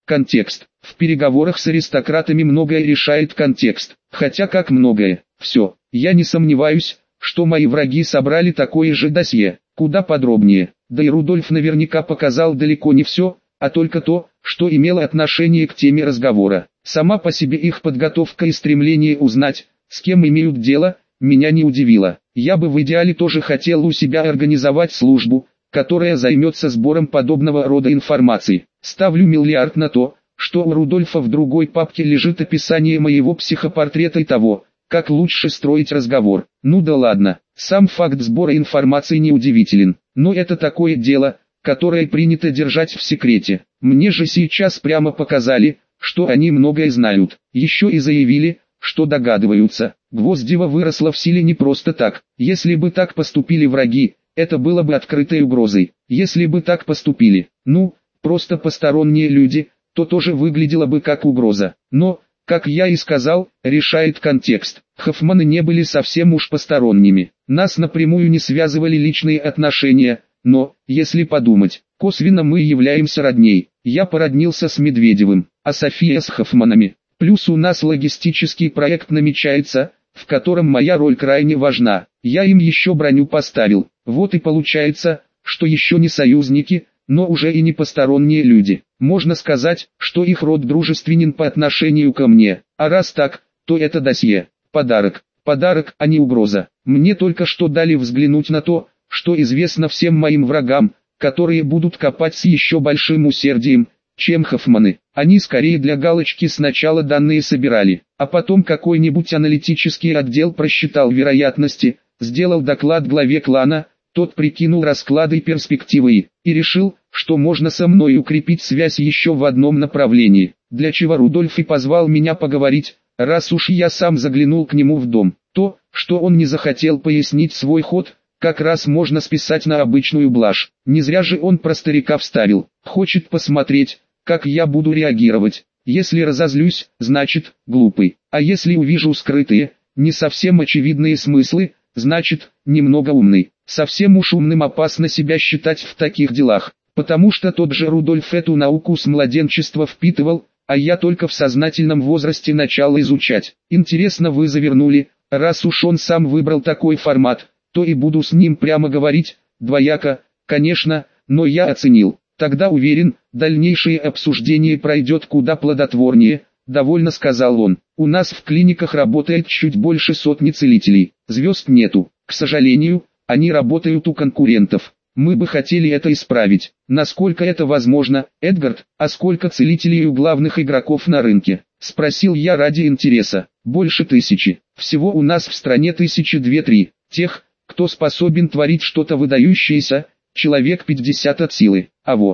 Контекст. В переговорах с аристократами многое решает контекст. Хотя как многое. Все. Я не сомневаюсь, что мои враги собрали такое же досье, куда подробнее. Да и Рудольф наверняка показал далеко не все, а только то, что имело отношение к теме разговора. Сама по себе их подготовка и стремление узнать, с кем имеют дело, меня не удивило. Я бы в идеале тоже хотел у себя организовать службу, которая займется сбором подобного рода информации. Ставлю миллиард на то, что у Рудольфа в другой папке лежит описание моего психопортрета и того, как лучше строить разговор. Ну да ладно, сам факт сбора информации неудивителен, но это такое дело, которое принято держать в секрете. Мне же сейчас прямо показали, что они многое знают. Еще и заявили, что догадываются. Гвоздева выросла в силе не просто так. Если бы так поступили враги, это было бы открытой угрозой. Если бы так поступили, просто посторонние люди, то тоже выглядело бы как угроза. Но, как я и сказал, решает контекст. Хоффманы не были совсем уж посторонними. Нас напрямую не связывали личные отношения, но, если подумать, косвенно мы являемся родней. Я породнился с Медведевым, а София с Хоффманами. Плюс у нас логистический проект намечается, в котором моя роль крайне важна. Я им еще броню поставил. Вот и получается, что еще не союзники, но уже и не посторонние люди. Можно сказать, что их род дружественен по отношению ко мне. А раз так, то это досье. Подарок. Подарок, а не угроза. Мне только что дали взглянуть на то, что известно всем моим врагам, которые будут копать с еще большим усердием, чем Хоффманы. Они скорее для галочки сначала данные собирали, а потом какой-нибудь аналитический отдел просчитал вероятности, сделал доклад главе клана, тот прикинул расклады и перспективы и решил, что можно со мной укрепить связь еще в одном направлении, для чего Рудольф и позвал меня поговорить, раз уж я сам заглянул к нему в дом. То, что он не захотел пояснить свой ход, как раз можно списать на обычную блажь. Не зря же он про старика вставил. Хочет посмотреть, как я буду реагировать. Если разозлюсь, значит, глупый. А если увижу скрытые, не совсем очевидные смыслы, значит, немного умный. Совсем уж умным опасно себя считать в таких делах, потому что тот же Рудольф эту науку с младенчества впитывал, а я только в сознательном возрасте начал изучать. Интересно, вы завернули, раз уж он сам выбрал такой формат, то и буду с ним прямо говорить, двояко, конечно, но я оценил. Тогда уверен, дальнейшее обсуждение пройдет куда плодотворнее, довольно сказал он. У нас в клиниках работает чуть больше сотни целителей, звезд нету. К сожалению, они работают у конкурентов. Мы бы хотели это исправить. Насколько это возможно, Эдгард, а сколько целителей у главных игроков на рынке? Спросил я ради интереса. Больше 1000. Всего у нас в стране 1002-3. Тех, кто способен творить что-то выдающееся, человек 50 от силы.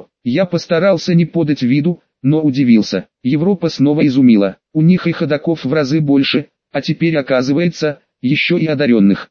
Я постарался не подать виду, но удивился. Европа снова изумила. У них и ходоков в разы больше, а теперь оказывается, еще и одаренных.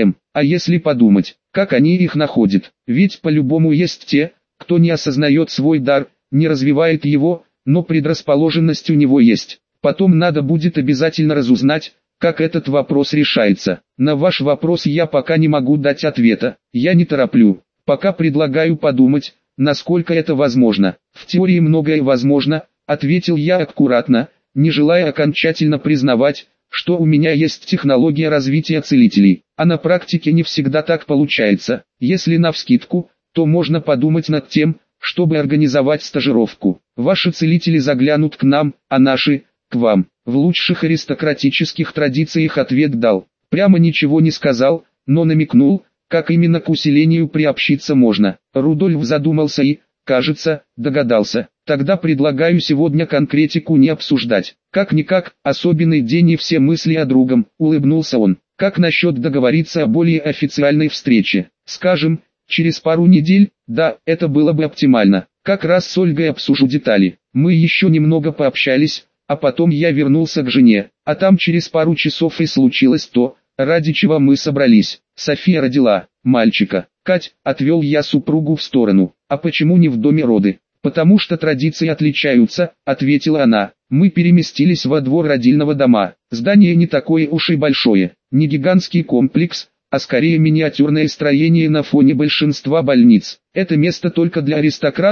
А если подумать, как они их находят? Ведь по-любому есть те, кто не осознает свой дар, не развивает его, но предрасположенность у него есть. Потом надо будет обязательно разузнать, как этот вопрос решается. На ваш вопрос я пока не могу дать ответа. Я не тороплю. Пока предлагаю подумать, насколько это возможно. В теории многое возможно, ответил я аккуратно, не желая окончательно признавать, что у меня есть технология развития целителей, а на практике не всегда так получается. Если навскидку, то можно подумать над тем, чтобы организовать стажировку. Ваши целители заглянут к нам, а наши – к вам. В лучших аристократических традициях ответ дал. Прямо ничего не сказал, но намекнул, как именно к усилению приобщиться можно. Рудольф задумался и, кажется, догадался. Тогда предлагаю сегодня конкретику не обсуждать. Как-никак, особенный день и все мысли о другом, улыбнулся он. Как насчет договориться о более официальной встрече? Скажем, через пару недель? Да, это было бы оптимально. Как раз с Ольгой обсужу детали. Мы еще немного пообщались, а потом я вернулся к жене. А там через пару часов и случилось то, ради чего мы собрались. София родила мальчика. Кать, отвел я супругу в сторону. А почему не в доме роды? Потому что традиции отличаются, ответила она. Мы переместились во двор родильного дома. Здание не такое уж и большое, не гигантский комплекс, а скорее миниатюрное строение на фоне большинства больниц. Это место только для аристократов,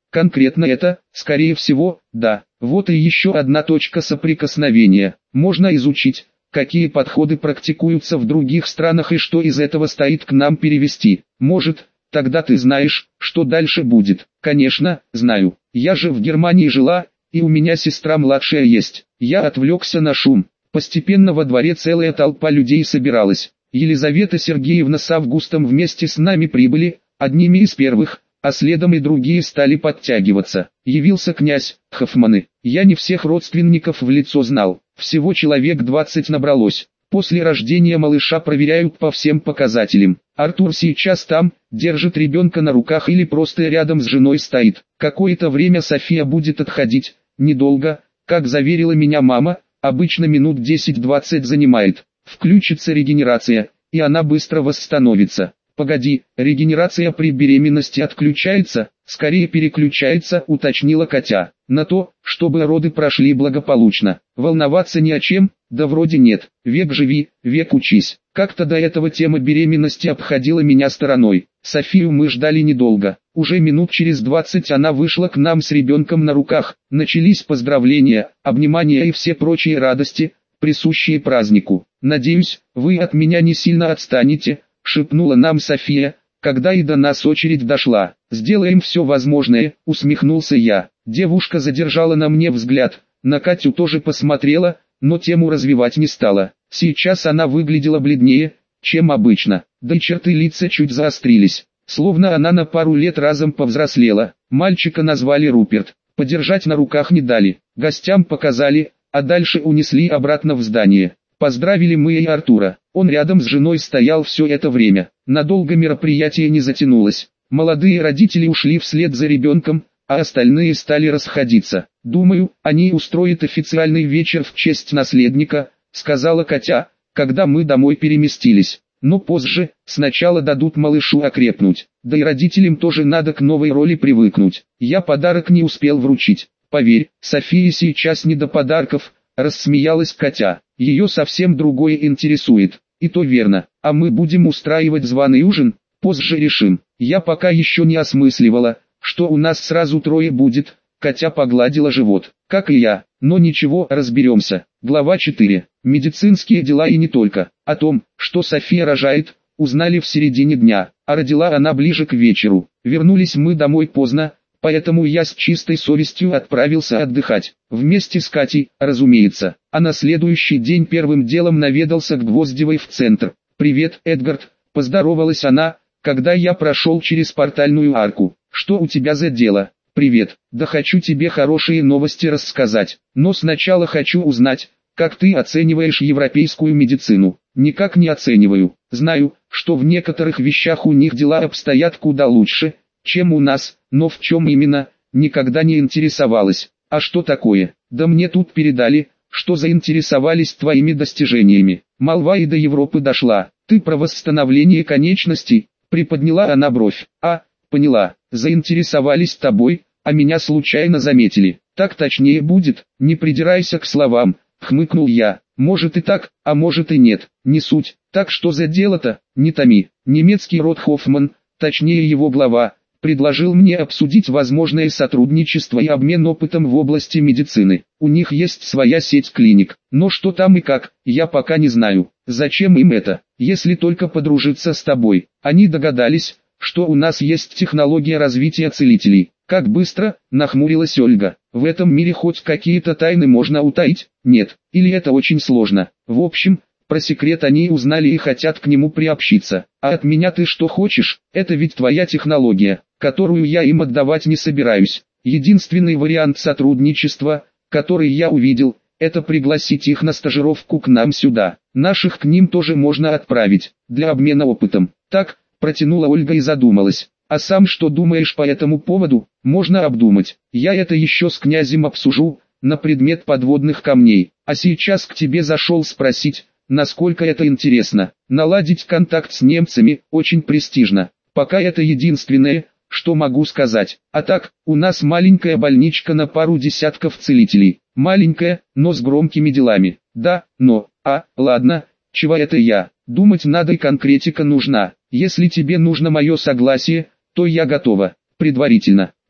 Конкретно это, скорее всего, да. Вот и еще одна точка соприкосновения. Можно изучить, какие подходы практикуются в других странах и что из этого стоит к нам перевести. Может, тогда ты знаешь, что дальше будет. Конечно, знаю. Я же в Германии жила, и у меня сестра младшая есть. Я отвлекся на шум. Постепенно во дворе целая толпа людей собиралась. Елизавета Сергеевна с Августом вместе с нами прибыли, одними из первых, а следом и другие стали подтягиваться. Явился князь, Хоффманы. Я не всех родственников в лицо знал, всего человек 20 набралось. После рождения малыша проверяют по всем показателям. Артур сейчас там, держит ребенка на руках или просто рядом с женой стоит. Какое-то время София будет отходить, недолго, как заверила меня мама, обычно минут 10-20 занимает. Включится регенерация, и она быстро восстановится. Погоди, регенерация при беременности отключается, скорее переключается, уточнила Катя. На то, чтобы роды прошли благополучно. Волноваться ни о чем, да вроде нет. Век живи, век учись. Как-то до этого тема беременности обходила меня стороной. Софию мы ждали недолго. Уже минут через 20 она вышла к нам с ребенком на руках. Начались поздравления, обнимания и все прочие радости, присущие празднику. «Надеюсь, вы от меня не сильно отстанете», — шепнула нам София, когда и до нас очередь дошла. «Сделаем все возможное», — усмехнулся я. Девушка задержала на мне взгляд, на Катю тоже посмотрела, но тему развивать не стала. Сейчас она выглядела бледнее, чем обычно, да и черты лица чуть заострились, словно она на пару лет разом повзрослела. Мальчика назвали Руперт, подержать на руках не дали, гостям показали, а дальше унесли обратно в здание. Поздравили мы и Артура, он рядом с женой стоял все это время. Надолго мероприятие не затянулось, молодые родители ушли вслед за ребенком, а остальные стали расходиться. «Думаю, они устроят официальный вечер в честь наследника», — сказала Катя, когда мы домой переместились. «Но позже, сначала дадут малышу окрепнуть, да и родителям тоже надо к новой роли привыкнуть. Я подарок не успел вручить. Поверь, Софии сейчас не до подарков», — рассмеялась Катя. «Ее совсем другое интересует». «И то верно. А мы будем устраивать званый ужин? Позже решим. Я пока еще не осмысливала, что у нас сразу трое будет». Катя погладила живот. «Как и я. Но ничего, разберемся». Глава 4. Медицинские дела и не только. О том, что София рожает, узнали в середине дня, а родила она ближе к вечеру. Вернулись мы домой поздно, поэтому я с чистой совестью отправился отдыхать. Вместе с Катей, разумеется. А на следующий день первым делом наведался к Гвоздевой в центр. «Привет, Эдгард», — поздоровалась она, когда я прошел через портальную арку. «Что у тебя за дело?» «Привет, да хочу тебе хорошие новости рассказать, но сначала хочу узнать, как ты оцениваешь европейскую медицину». «Никак не оцениваю. Знаю, что в некоторых вещах у них дела обстоят куда лучше, чем у нас, но в чем именно, никогда не интересовалась». «А что такое?» «Да мне тут передали, что заинтересовались твоими достижениями. Молва и до Европы дошла. Ты про восстановление конечностей?» Приподняла она бровь. «А, поняла, заинтересовались тобой, а меня случайно заметили». «Так точнее будет, не придирайся к словам», — хмыкнул я. «Может и так, а может и нет, не суть. Так что за дело-то, не томи». Немецкий род Хоффман, точнее его глава, предложил мне обсудить возможное сотрудничество и обмен опытом в области медицины. У них есть своя сеть клиник, но что там и как, я пока не знаю. Зачем им это, если только подружиться с тобой? Они догадались, что у нас есть технология развития целителей. «Как быстро?» — нахмурилась Ольга. «В этом мире хоть какие-то тайны можно утаить? Нет, или это очень сложно? В общем, про секрет они узнали и хотят к нему приобщиться. А от меня ты что хочешь? Это ведь твоя технология, которую я им отдавать не собираюсь. Единственный вариант сотрудничества, который я увидел, это пригласить их на стажировку к нам сюда. Наших к ним тоже можно отправить, для обмена опытом». «Так», — протянула Ольга и задумалась. «А сам что думаешь по этому поводу?» «Можно обдумать. Я это еще с князем обсужу, на предмет подводных камней. А сейчас к тебе зашел спросить, насколько это интересно. Наладить контакт с немцами очень престижно. Пока это единственное, что могу сказать. А так, у нас маленькая больничка на пару десятков целителей. Маленькая, но с громкими делами. Да, но, ладно, чего это я? Думать надо и конкретика нужна. Если тебе нужно мое согласие, то я готова. Предварительно.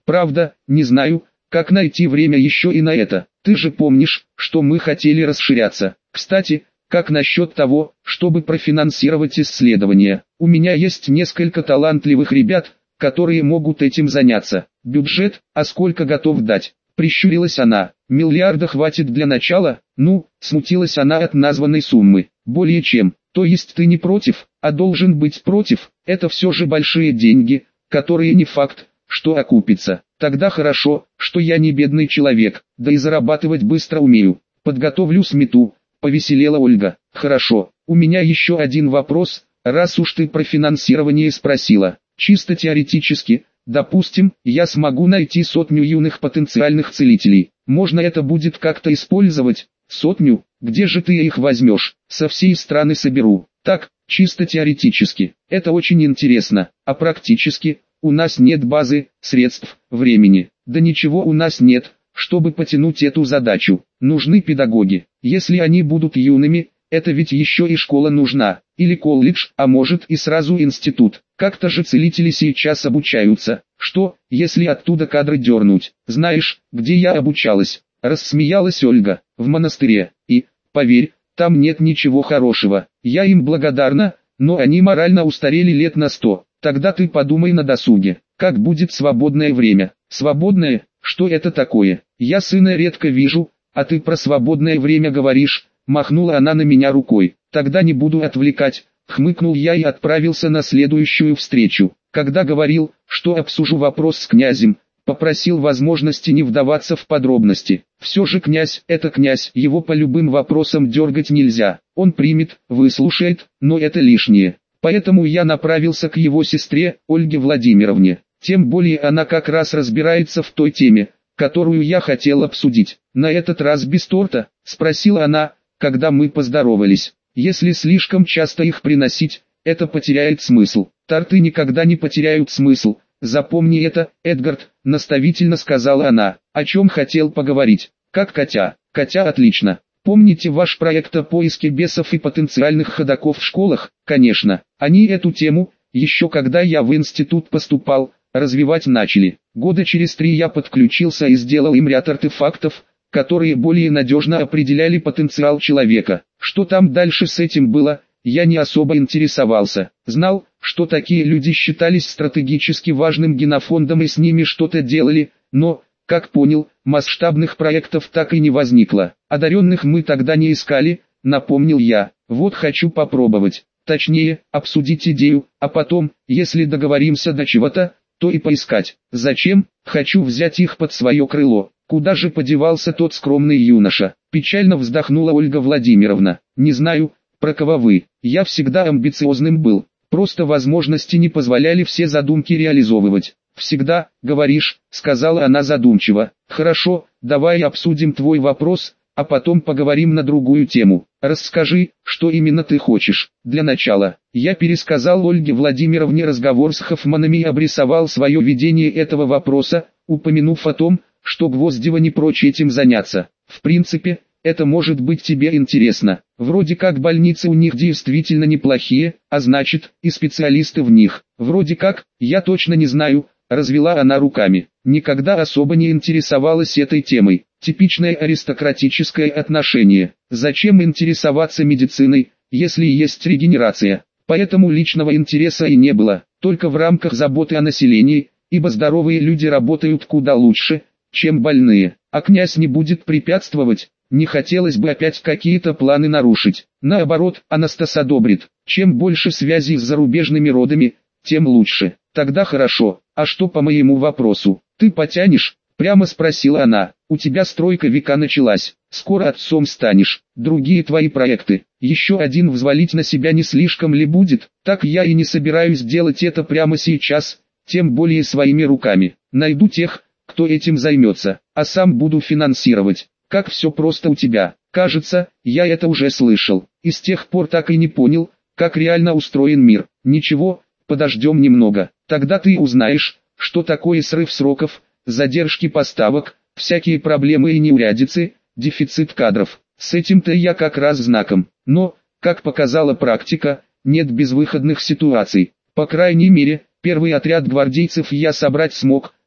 Правда, не знаю, как найти время еще и на это. Ты же помнишь, что мы хотели расширяться. Кстати, как насчет того, чтобы профинансировать исследования? У меня есть несколько талантливых ребят, которые могут этим заняться. Бюджет, а сколько готов дать? Прищурилась она. Миллиарда хватит для начала? Ну, смутилась она от названной суммы. Более чем. То есть ты не против, а должен быть против. Это все же большие деньги, которые не факт, что окупится. Тогда хорошо, что я не бедный человек, да и зарабатывать быстро умею. Подготовлю смету. Повеселела Ольга. Хорошо, у меня еще один вопрос, раз уж ты про финансирование спросила. Чисто теоретически, допустим, я смогу найти 100 юных потенциальных целителей. Можно это будет как-то использовать? 100? Где же ты их возьмешь? Со всей страны соберу. Так, чисто теоретически. Это очень интересно. А практически, у нас нет базы, средств, времени. Да ничего у нас нет, чтобы потянуть эту задачу. Нужны педагоги. Если они будут юными, это ведь еще и школа нужна. Или колледж, а может и сразу институт. Как-то же целители сейчас обучаются. Что, если оттуда кадры дернуть? Знаешь, где я обучалась? Рассмеялась Ольга. В монастыре. И, поверь, там нет ничего хорошего. Я им благодарна, но они морально устарели лет на 100. Тогда ты подумай на досуге. Как будет свободное время? Свободное? Что это такое? Я сына редко вижу, а ты про свободное время говоришь. Махнула она на меня рукой. Тогда не буду отвлекать. Хмыкнул я и отправился на следующую встречу. Когда говорил, что обсужу вопрос с князем, попросил возможности не вдаваться в подробности. Все же князь – это князь, его по любым вопросам дергать нельзя. Он примет, выслушает, но это лишнее. Поэтому я направился к его сестре, Ольге Владимировне. Тем более она как раз разбирается в той теме, которую я хотел обсудить. На этот раз без торта, спросила она, когда мы поздоровались. Если слишком часто их приносить, это потеряет смысл. Торты никогда не потеряют смысл. Запомни это, Эдгард, наставительно сказала она. О чем хотел поговорить? Как Катя? Катя отлично. Помните ваш проект о поиске бесов и потенциальных ходоков в школах? Конечно. Они эту тему, еще когда я в институт поступал, развивать начали. Года через 3 я подключился и сделал им ряд артефактов, которые более надежно определяли потенциал человека. Что там дальше с этим было, я не особо интересовался. Знал, что такие люди считались стратегически важным генофондом и с ними что-то делали, но, как понял, масштабных проектов так и не возникло. Одаренных мы тогда не искали, напомнил я. Вот хочу попробовать. Точнее, обсудить идею, а потом, если договоримся до чего-то, то и поискать. Зачем? Хочу взять их под свое крыло. Куда же подевался тот скромный юноша? Печально вздохнула Ольга Владимировна. Не знаю, про кого вы. Я всегда амбициозным был. Просто возможности не позволяли все задумки реализовывать. Всегда, говоришь, сказала она задумчиво. Хорошо, давай обсудим твой вопрос, а потом поговорим на другую тему. Расскажи, что именно ты хочешь. Для начала, я пересказал Ольге Владимировне разговор с Хоффманами и обрисовал свое видение этого вопроса, упомянув о том, что Гвоздева не прочь этим заняться. В принципе, это может быть тебе интересно. Вроде как больницы у них действительно неплохие, а значит, и специалисты в них. Вроде как, я точно не знаю, развела она руками. Никогда особо не интересовалась этой темой. Типичное аристократическое отношение. Зачем интересоваться медициной, если есть регенерация? Поэтому личного интереса и не было, только в рамках заботы о населении, ибо здоровые люди работают куда лучше, чем больные. А князь не будет препятствовать. Не хотелось бы опять какие-то планы нарушить. Наоборот, Анастас одобрит. Чем больше связей с зарубежными родами, тем лучше. Тогда хорошо. А что по моему вопросу? Ты потянешь? Прямо спросила она. У тебя стройка века началась. Скоро отцом станешь. Другие твои проекты. Еще один взвалить на себя не слишком ли будет? Так я и не собираюсь делать это прямо сейчас, тем более своими руками. Найду тех, кто этим займется, а сам буду финансировать. Как все просто у тебя. Кажется, я это уже слышал. И с тех пор так и не понял, как реально устроен мир. Ничего, подождем немного. Тогда ты узнаешь, что такое срыв сроков, задержки поставок, всякие проблемы и неурядицы, дефицит кадров. С этим-то я как раз знаком. Но, как показала практика, нет безвыходных ситуаций. По крайней мере, первый отряд гвардейцев я собрать смог,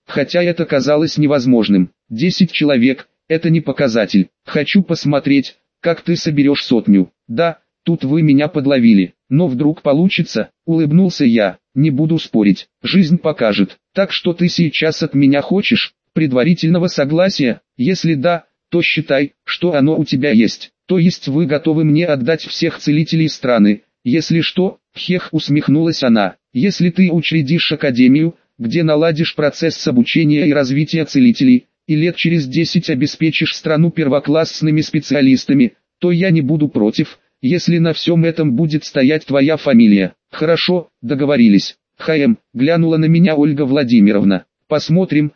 хотя это казалось невозможным. 10 человек – это не показатель. Хочу посмотреть, как ты соберешь 100. Да, тут вы меня подловили, но вдруг получится, улыбнулся я. Не буду спорить, жизнь покажет. Так что ты сейчас от меня хочешь? Предварительного согласия? Если да, то считай, что оно у тебя есть. То есть вы готовы мне отдать всех целителей страны? Если что, хех, усмехнулась она. Если ты учредишь академию, где наладишь процесс обучения и развития целителей, и лет через 10 обеспечишь страну первоклассными специалистами, то я не буду против, если на всем этом будет стоять твоя фамилия. Хорошо, договорились. Глянула на меня Ольга Владимировна. Посмотрим,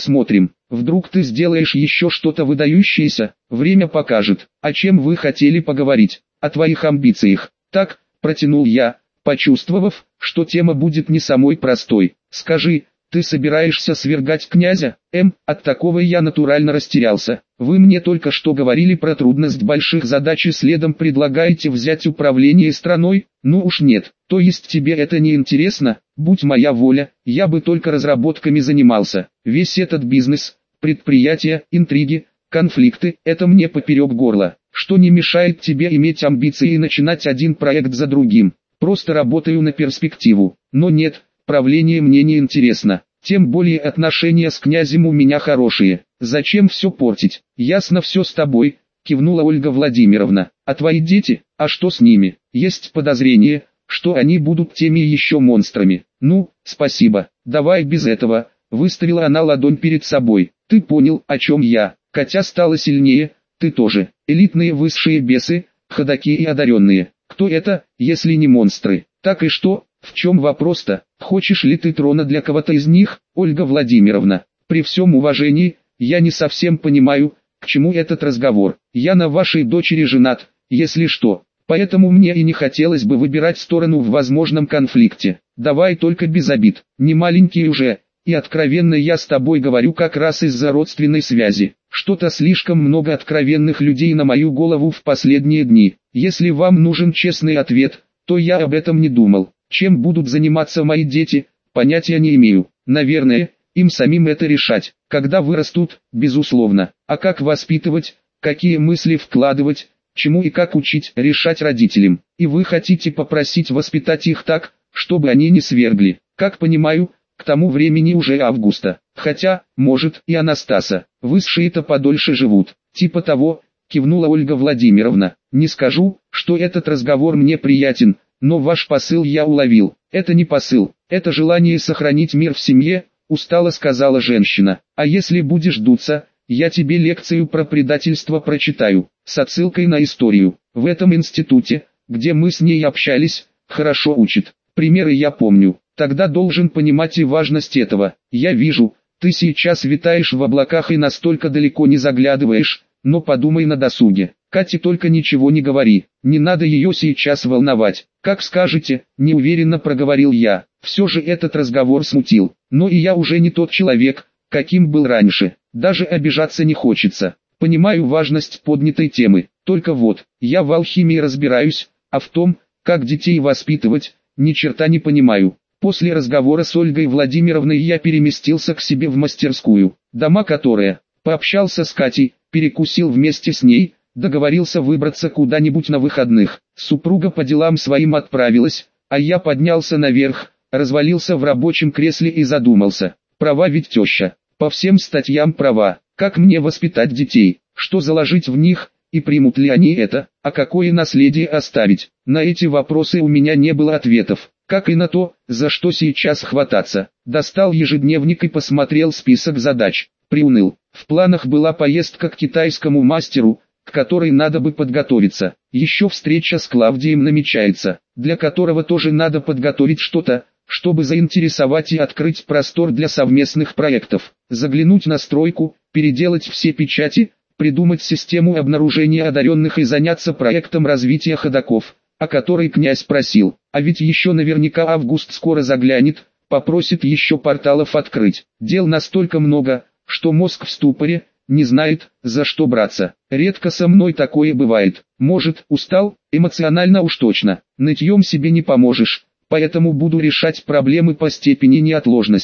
вдруг ты сделаешь еще что-то выдающееся, время покажет. О чем вы хотели поговорить? О твоих амбициях. Так, протянул я, почувствовав, что тема будет не самой простой. Скажи, ты собираешься свергать князя? От такого я натурально растерялся. Вы мне только что говорили про трудность больших задач и следом предлагаете взять управление страной? Ну уж нет. То есть тебе это не интересно? Будь моя воля, я бы только разработками занимался. Весь этот бизнес, предприятия, интриги, конфликты – это мне поперек горла. Что не мешает тебе иметь амбиции и начинать один проект за другим? Просто работаю на перспективу. Но нет, правление мне не интересно. Тем более отношения с князем у меня хорошие. Зачем все портить? Ясно все с тобой, кивнула Ольга Владимировна. А твои дети, а что с ними? Есть подозрение, что они будут теми еще монстрами. Ну, спасибо, давай без этого. Выставила она ладонь перед собой. Ты понял, о чем я? Катя стала сильнее, ты тоже. Элитные высшие бесы, ходаки и одаренные. Кто это, если не монстры? Так и что? В чем вопрос-то? Хочешь ли ты трона для кого-то из них, Ольга Владимировна? При всем уважении, я не совсем понимаю, к чему этот разговор. Я на вашей дочери женат, если что. Поэтому мне и не хотелось бы выбирать сторону в возможном конфликте. Давай только без обид. Не маленький уже. И откровенно я с тобой говорю как раз из-за родственной связи. Что-то слишком много откровенных людей на мою голову в последние дни. Если вам нужен честный ответ, то я об этом не думал. Чем будут заниматься мои дети, понятия не имею. Наверное, им самим это решать. Когда вырастут, безусловно. А как воспитывать, какие мысли вкладывать, чему и как учить, решать родителям. И вы хотите попросить воспитать их так, чтобы они не свергли. Как понимаю, к тому времени уже августа. Хотя, может, и Анастаса. Высшие-то подольше живут. Типа того, кивнула Ольга Владимировна. Не скажу, что этот разговор мне приятен, но ваш посыл я уловил. Это не посыл, это желание сохранить мир в семье, устало сказала женщина. А если будешь дуться, я тебе лекцию про предательство прочитаю, с отсылкой на историю. В этом институте, где мы с ней общались, хорошо учат. Примеры я помню. Тогда должен понимать и важность этого. Я вижу, ты сейчас витаешь в облаках и настолько далеко не заглядываешь, но подумай на досуге. Кате только ничего не говори, не надо ее сейчас волновать. Как скажете, неуверенно проговорил я. Все же этот разговор смутил, но и я уже не тот человек, каким был раньше. Даже обижаться не хочется. Понимаю важность поднятой темы, только вот, я в алхимии разбираюсь, а в том, как детей воспитывать, ни черта не понимаю. После разговора с Ольгой Владимировной я переместился к себе в мастерскую, дома которая, пообщался с Катей, перекусил вместе с ней, договорился выбраться куда-нибудь на выходных. Супруга по делам своим отправилась, а я поднялся наверх, развалился в рабочем кресле и задумался. Права ведь теща, по всем статьям права, как мне воспитать детей, что заложить в них, и примут ли они это, а какое наследие оставить. На эти вопросы у меня не было ответов. Как и на то, за что сейчас хвататься. Достал ежедневник и посмотрел список задач. Приуныл. В планах была поездка к китайскому мастеру, к которой надо бы подготовиться. Еще встреча с Клавдием намечается, для которого тоже надо подготовить что-то, чтобы заинтересовать и открыть простор для совместных проектов. Заглянуть на стройку, переделать все печати, придумать систему обнаружения одаренных и заняться проектом развития ходаков, о которой князь просил. А ведь еще наверняка август скоро заглянет, попросит еще порталов открыть. Дел настолько много, что мозг в ступоре, не знает, за что браться. Редко со мной такое бывает. Может, устал, эмоционально уж точно. Нытьем себе не поможешь, поэтому буду решать проблемы по степени неотложности.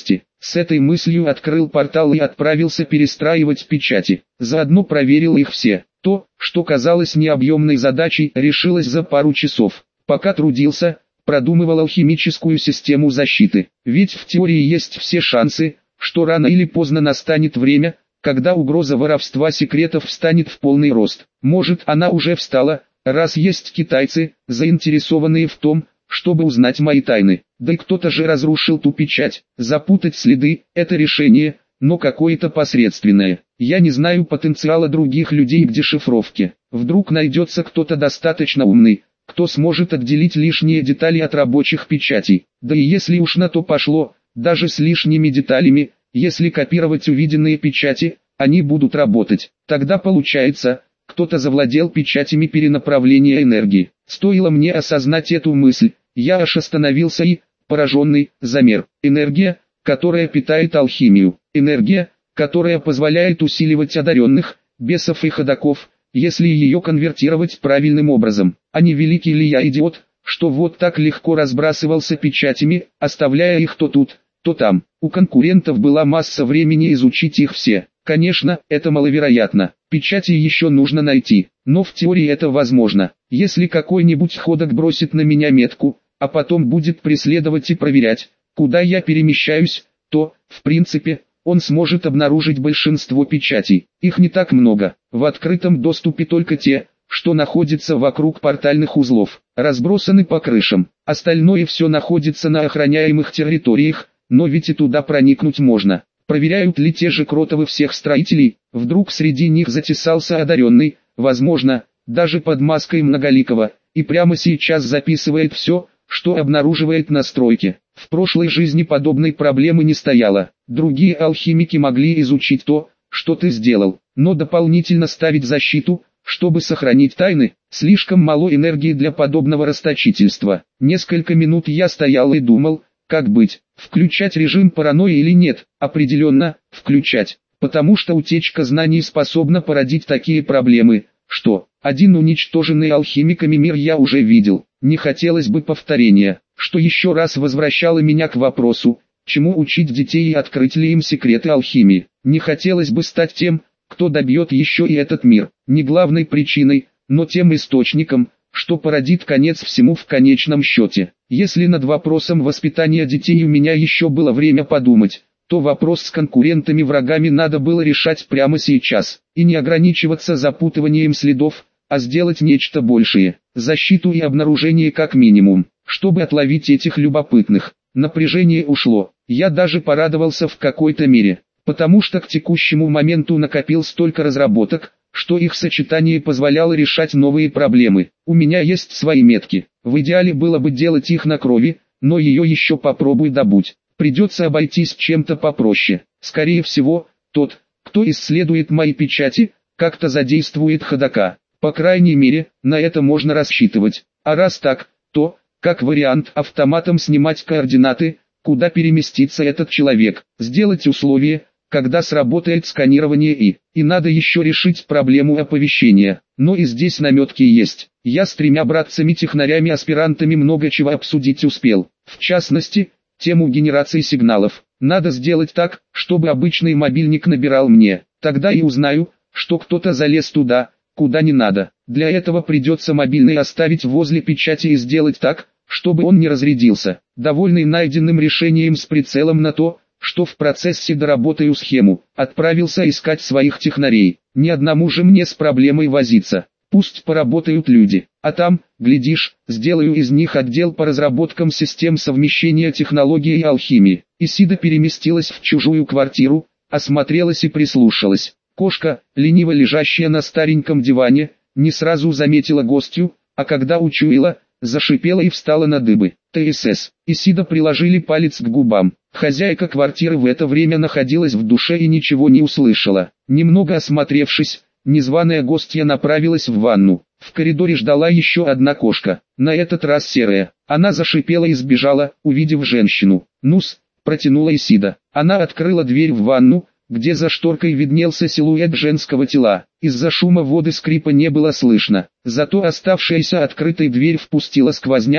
С этой мыслью открыл портал и отправился перестраивать печати. Заодно проверил их все. То, что казалось необъемной задачей, решилось за пару часов. Пока трудился, продумывал алхимическую систему защиты. Ведь в теории есть все шансы, что рано или поздно настанет время, когда угроза воровства секретов встанет в полный рост. Может, она уже встала, раз есть китайцы, заинтересованные в том, чтобы узнать мои тайны. Да и кто-то же разрушил ту печать. Запутать следы – это решение, но какое-то посредственное. Я не знаю потенциала других людей к дешифровке. Вдруг найдется кто-то достаточно умный, кто сможет отделить лишние детали от рабочих печатей. Да и если уж на то пошло, даже с лишними деталями, если копировать увиденные печати, они будут работать. Тогда получается, кто-то завладел печатями перенаправления энергии. Стоило мне осознать эту мысль, я аж остановился и, пораженный, замер. Энергия, которая питает алхимию. Энергия, которая позволяет усиливать одаренных, бесов и ходоков, если ее конвертировать правильным образом. А не великий ли я идиот, что вот так легко разбрасывался печатями, оставляя их то тут, то там. У конкурентов была масса времени изучить их все. Конечно, это маловероятно. Печати еще нужно найти, но в теории это возможно. Если какой-нибудь ходок бросит на меня метку, а потом будет преследовать и проверять, куда я перемещаюсь, то, в принципе, он сможет обнаружить большинство печатей. Их не так много. В открытом доступе только те, что находятся вокруг портальных узлов, разбросаны по крышам. Остальное все находится на охраняемых территориях, но ведь и туда проникнуть можно. Проверяют ли те же кротовы всех строителей? Вдруг среди них затесался одаренный, возможно, даже под маской многоликого, и прямо сейчас записывает все, что обнаруживает на стройке. В прошлой жизни подобной проблемы не стояло. Другие алхимики могли изучить то, что ты сделал, но дополнительно ставить защиту, чтобы сохранить тайны, слишком мало энергии для подобного расточительства. Несколько минут я стоял и думал, как быть, включать режим паранойи или нет. Определенно, включать, потому что утечка знаний способна породить такие проблемы, что один уничтоженный алхимиками мир я уже видел. Не хотелось бы повторения, что еще раз возвращало меня к вопросу, чему учить детей и открыть ли им секреты алхимии. Не хотелось бы стать тем, кто добьет еще и этот мир, не главной причиной, но тем источником, что породит конец всему в конечном счете. Если над вопросом воспитания детей у меня еще было время подумать, то вопрос с конкурентами-врагами надо было решать прямо сейчас, и не ограничиваться запутыванием следов, а сделать нечто большее, защиту и обнаружение как минимум, чтобы отловить этих любопытных. Напряжение ушло, я даже порадовался в какой-то мере, потому что к текущему моменту накопил столько разработок, что их сочетание позволяло решать новые проблемы. У меня есть свои метки, в идеале было бы делать их на крови, но ее еще попробуй добудь. Придется обойтись чем-то попроще. Скорее всего, тот, кто исследует мои печати, как-то задействует ходока. По крайней мере, на это можно рассчитывать. А раз так, то, как вариант, автоматом снимать координаты, куда переместится этот человек. Сделать условие, когда сработает сканирование и надо еще решить проблему оповещения. Но и здесь наметки есть. Я с 3 братцами-технарями-аспирантами много чего обсудить успел. В частности, тему генерации сигналов. Надо сделать так, чтобы обычный мобильник набирал мне. Тогда и узнаю, что кто-то залез туда, куда не надо. Для этого придется мобильный оставить возле печати и сделать так, чтобы он не разрядился. Довольный найденным решением с прицелом на то, что в процессе доработаю схему, отправился искать своих технарей. Ни одному же мне с проблемой возиться. Пусть поработают люди, а там, глядишь, сделаю из них отдел по разработкам систем совмещения технологии и алхимии. Исида переместилась в чужую квартиру, осмотрелась и прислушалась. Кошка, лениво лежащая на стареньком диване, не сразу заметила гостью, а когда учуяла, зашипела и встала на дыбы. ТСС. Исида приложили палец к губам. Хозяйка квартиры в это время находилась в душе и ничего не услышала. Немного осмотревшись, незваная гостья направилась в ванну. В коридоре ждала еще одна кошка, на этот раз серая. Она зашипела и сбежала, увидев женщину. «Ну-с», протянула Исида. Она открыла дверь в ванну, где за шторкой виднелся силуэт женского тела. Из-за шума воды скрипа не было слышно. Зато оставшаяся открытой дверь впустила сквозняк,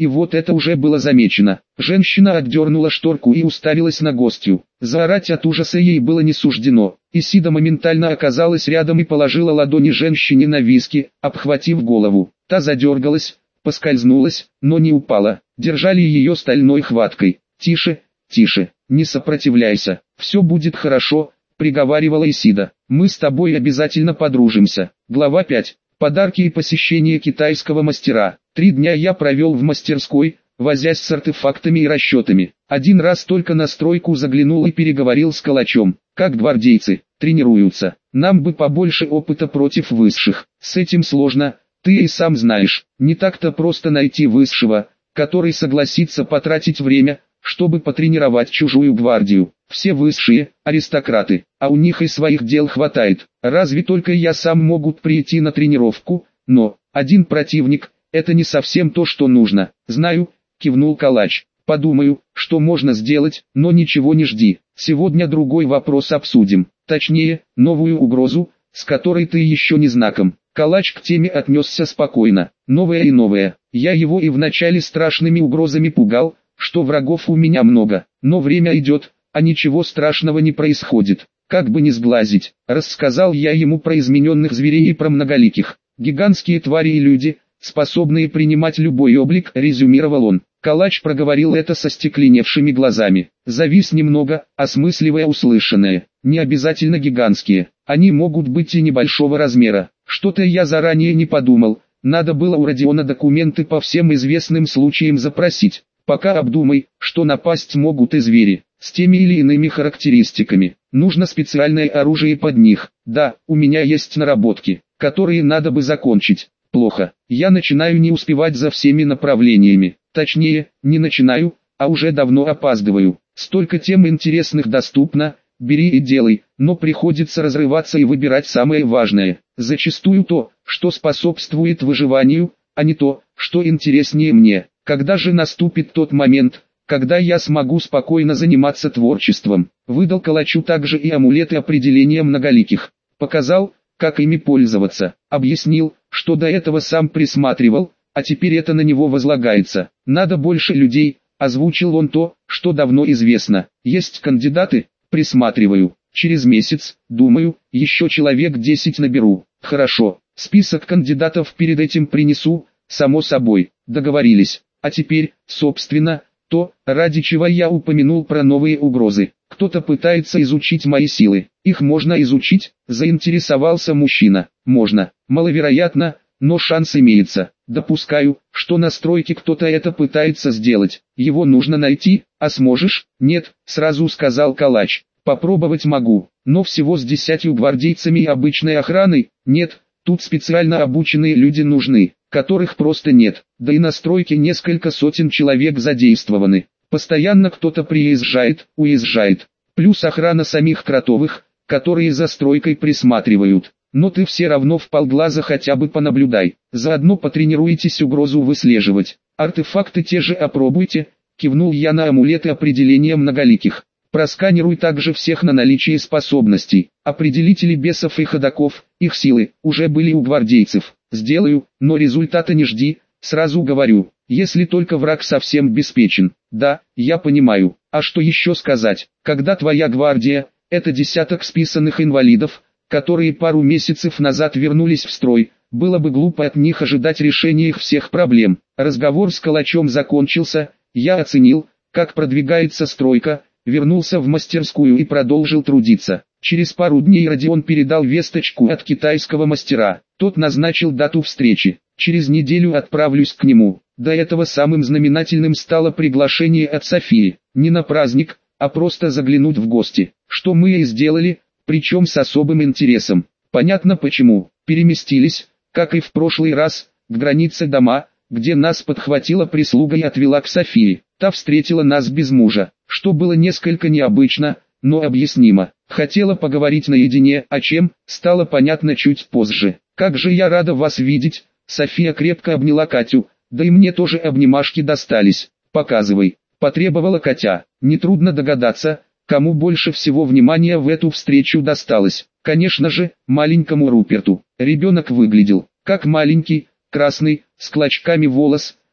И вот это уже было замечено. Женщина отдернула шторку и уставилась на гостью. Заорать от ужаса ей было не суждено. Исида моментально оказалась рядом и положила ладони женщине на виски, обхватив голову. Та задергалась, поскользнулась, но не упала. Держали ее стальной хваткой. «Тише, тише, не сопротивляйся, все будет хорошо», — приговаривала Исида. «Мы с тобой обязательно подружимся». Глава 5. Подарки и посещение китайского мастера. 3 дня я провел в мастерской, возясь с артефактами и расчетами. Один раз только на стройку заглянул и переговорил с Калачом. Как гвардейцы, тренируются. Нам бы побольше опыта против высших. С этим сложно, ты и сам знаешь. Не так-то просто найти высшего, который согласится потратить время, чтобы потренировать чужую гвардию. Все высшие – аристократы, а у них и своих дел хватает. Разве только я сам могут прийти на тренировку, но один противник – это не совсем то, что нужно. Знаю, кивнул Калач. Подумаю, что можно сделать, но ничего не жди. Сегодня другой вопрос обсудим. Точнее, новую угрозу, с которой ты еще не знаком. Калач к теме отнесся спокойно. Новое и новое. Я его и вначале страшными угрозами пугал, что врагов у меня много, но время идет, а ничего страшного не происходит. Как бы не сглазить, рассказал я ему про измененных зверей и про многоликих. Гигантские твари и люди, способные принимать любой облик, резюмировал он. Калач проговорил это со стекленевшими глазами. Завис немного, осмысливая услышанное. Не обязательно гигантские, они могут быть и небольшого размера. Что-то я заранее не подумал, надо было у Родиона документы по всем известным случаям запросить. Пока обдумай, что напасть могут и звери, с теми или иными характеристиками. Нужно специальное оружие под них. Да, у меня есть наработки, которые надо бы закончить. Плохо, я начинаю не успевать за всеми направлениями. Точнее, не начинаю, а уже давно опаздываю. Столько тем интересных доступно, бери и делай, но приходится разрываться и выбирать самое важное. Зачастую то, что способствует выживанию, а не то, что интереснее мне. Когда же наступит тот момент, когда я смогу спокойно заниматься творчеством? Выдал Калачу также и амулеты определения многоликих. Показал, как ими пользоваться. Объяснил, что до этого сам присматривал, а теперь это на него возлагается. Надо больше людей, озвучил он то, что давно известно. Есть кандидаты, присматриваю. Через месяц, думаю, еще человек 10 наберу. Хорошо, список кандидатов перед этим принесу, само собой, договорились. А теперь, собственно, то, ради чего я упомянул про новые угрозы. Кто-то пытается изучить мои силы. Их можно изучить, заинтересовался мужчина. Можно, маловероятно, но шанс имеется. Допускаю, что на стройке кто-то это пытается сделать. Его нужно найти, а сможешь? Нет, сразу сказал Калач. Попробовать могу, но всего с 10 гвардейцами и обычной охраной. Нет, тут специально обученные люди нужны, которых просто нет, да и на стройке несколько сотен человек задействованы. Постоянно кто-то приезжает, уезжает. Плюс охрана самих Кротовых, которые за стройкой присматривают. Но ты все равно вполглаза хотя бы понаблюдай. Заодно потренируйтесь угрозу выслеживать. Артефакты те же опробуйте, кивнул я на амулеты определения многоликих. Просканируй также всех на наличие способностей. Определители бесов и ходоков, их силы, уже были у гвардейцев. Сделаю, но результата не жди, сразу говорю, если только враг совсем обеспечен. Да, я понимаю. А что еще сказать, когда твоя гвардия, это десяток списанных инвалидов, которые пару месяцев назад вернулись в строй, было бы глупо от них ожидать решения их всех проблем. Разговор с Калачом закончился, я оценил, как продвигается стройка, вернулся в мастерскую и продолжил трудиться. Через пару дней Родион передал весточку от китайского мастера. Тот назначил дату встречи. Через неделю отправлюсь к нему. До этого самым знаменательным стало приглашение от Софии. Не на праздник, а просто заглянуть в гости. Что мы и сделали, причем с особым интересом. Понятно почему. Переместились, как и в прошлый раз, к границе дома, где нас подхватила прислуга и отвела к Софии. Та встретила нас без мужа, что было несколько необычно, но объяснимо. Хотела поговорить наедине, о чем, стало понятно чуть позже. «Как же я рада вас видеть!» София крепко обняла Катю, да и мне тоже обнимашки достались. «Показывай», — потребовала Катя. Нетрудно догадаться, кому больше всего внимания в эту встречу досталось. Конечно же, маленькому Руперту. Ребенок выглядел, как маленький, красный, с клочками волос,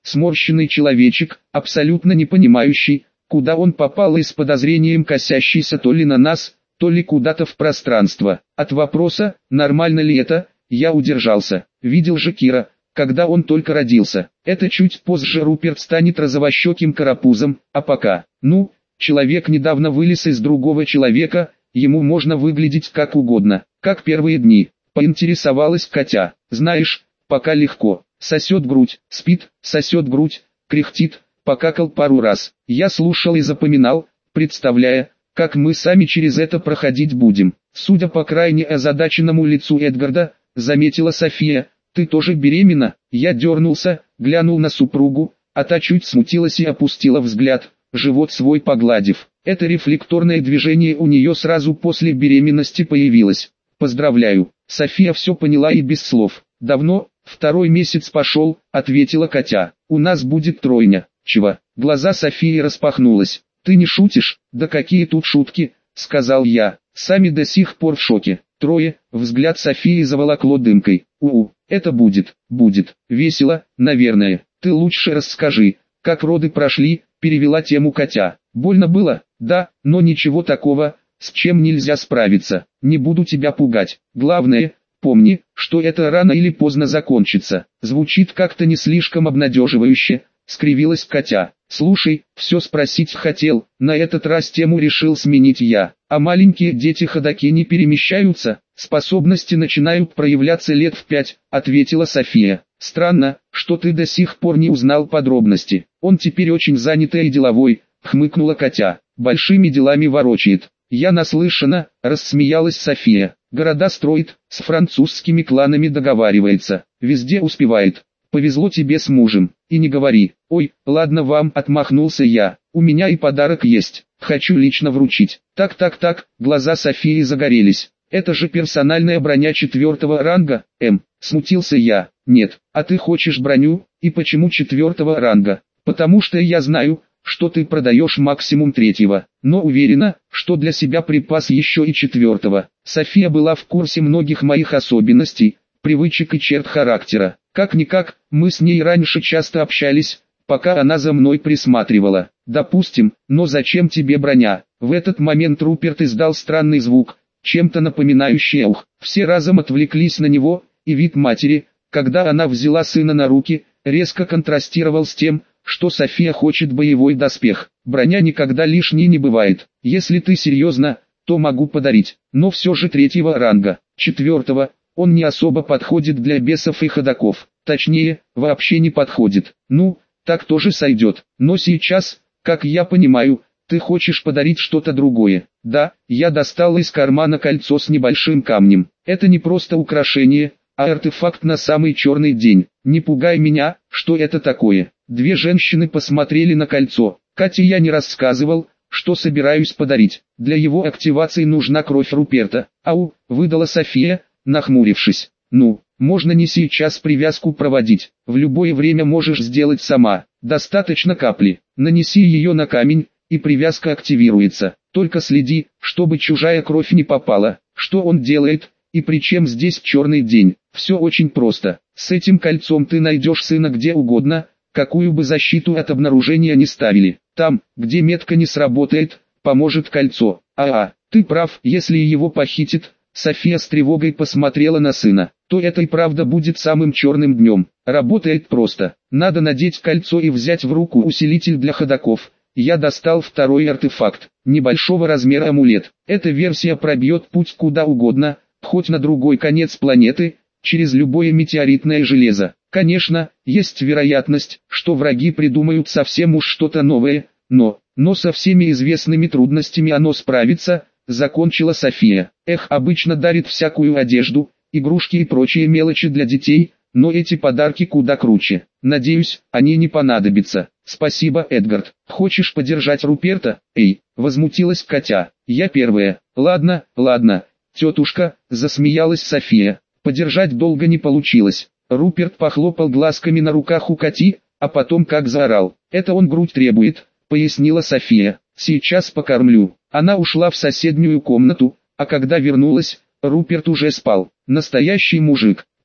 сморщенный человечек, абсолютно не понимающий, куда он попал и с подозрением косящийся то ли на нас, то ли куда-то в пространство. От вопроса, нормально ли это, я удержался. Видел же Кира, когда он только родился. Это чуть позже Руперт станет розовощеким карапузом, а пока, человек недавно вылез из другого человека, ему можно выглядеть как угодно, как первые дни. Поинтересовалась Катя. Знаешь, пока легко. Сосет грудь, спит, сосет грудь, кряхтит, покакал пару раз. Я слушал и запоминал, представляя, как мы сами через это проходить будем. Судя по крайне озадаченному лицу Эдгарда, заметила София, ты тоже беременна? Я дернулся, глянул на супругу, а та чуть смутилась и опустила взгляд, живот свой погладив. Это рефлекторное движение у нее сразу после беременности появилось. Поздравляю. София все поняла и без слов. Давно, 2-й месяц пошел, ответила Катя. У нас будет тройня. Чего? Глаза Софии распахнулась. Ты не шутишь? Да какие тут шутки, сказал я. Сами до сих пор в шоке. Трое, взгляд Софии заволокло дымкой. Это будет весело, наверное. Ты лучше расскажи, как роды прошли, перевела тему Катя. Больно было? Да, но ничего такого, с чем нельзя справиться. Не буду тебя пугать. Главное, помни, что это рано или поздно закончится. Звучит как-то не слишком обнадеживающе, скривилась Катя. Слушай, все спросить хотел, на этот раз тему решил сменить я. А маленькие дети-ходаки не перемещаются, способности начинают проявляться лет в 5, ответила София. Странно, что ты до сих пор не узнал подробности. Он теперь очень занятый и деловой, хмыкнула Катя. Большими делами ворочает. Я наслышана, рассмеялась София. Города строит, с французскими кланами договаривается, везде успевает. Повезло тебе с мужем, и не говори. Ой, ладно вам, отмахнулся я. У меня и подарок есть, хочу лично вручить. Так, глаза Софии загорелись. Это же персональная броня 4-го ранга, смутился я. Нет, а ты хочешь броню, и почему 4-го ранга? Потому что я знаю, что ты продаешь максимум 3-го, но уверена, что для себя припас еще и 4-го. София была в курсе многих моих особенностей, привычек и черт характера. Как-никак, мы с ней раньше часто общались, пока она за мной присматривала. Допустим, но зачем тебе броня? В этот момент Руперт издал странный звук, чем-то напоминающий ух. Все разом отвлеклись на него, и вид матери, когда она взяла сына на руки, резко контрастировал с тем, что София хочет боевой доспех. Броня никогда лишней не бывает. Если ты серьезно, то могу подарить, но все же 3-го ранга. 4-го, он не особо подходит для бесов и ходаков. Точнее, вообще не подходит. Так тоже сойдет. Но сейчас, как я понимаю, ты хочешь подарить что-то другое. Да, я достал из кармана кольцо с небольшим камнем. Это не просто украшение, а артефакт на самый черный день. Не пугай меня, что это такое. Две женщины посмотрели на кольцо. Кате я не рассказывал, что собираюсь подарить. Для его активации нужна кровь Руперта. Выдала София, нахмурившись. Можно не сейчас привязку проводить. В любое время можешь сделать сама. Достаточно капли. Нанеси ее на камень, и привязка активируется. Только следи, чтобы чужая кровь не попала. Что он делает, и при чем здесь черный день? Все очень просто. С этим кольцом ты найдешь сына где угодно, какую бы защиту от обнаружения ни ставили. Там, где метка не сработает, поможет кольцо. Ты прав, если его похитит. София с тревогой посмотрела на сына. То это и правда будет самым черным днем. Работает просто. Надо надеть кольцо и взять в руку усилитель для ходаков. Я достал 2-й артефакт. Небольшого размера амулет. Эта версия пробьет путь куда угодно, хоть на другой конец планеты, через любое метеоритное железо. Конечно, есть вероятность, что враги придумают совсем уж что-то новое, но со всеми известными трудностями оно справится, закончила София. Обычно дарит всякую одежду, игрушки и прочие мелочи для детей, но эти подарки куда круче. Надеюсь, они не понадобятся. Спасибо, Эдгард. Хочешь подержать Руперта? Возмутилась Катя. Я первая. Ладно, тетушка, засмеялась София. Подержать долго не получилось. Руперт похлопал глазками на руках у Кати, а потом как заорал. Это он грудь требует, пояснила София. Сейчас покормлю. Она ушла в соседнюю комнату, а когда вернулась, Руперт уже спал. Настоящий мужик.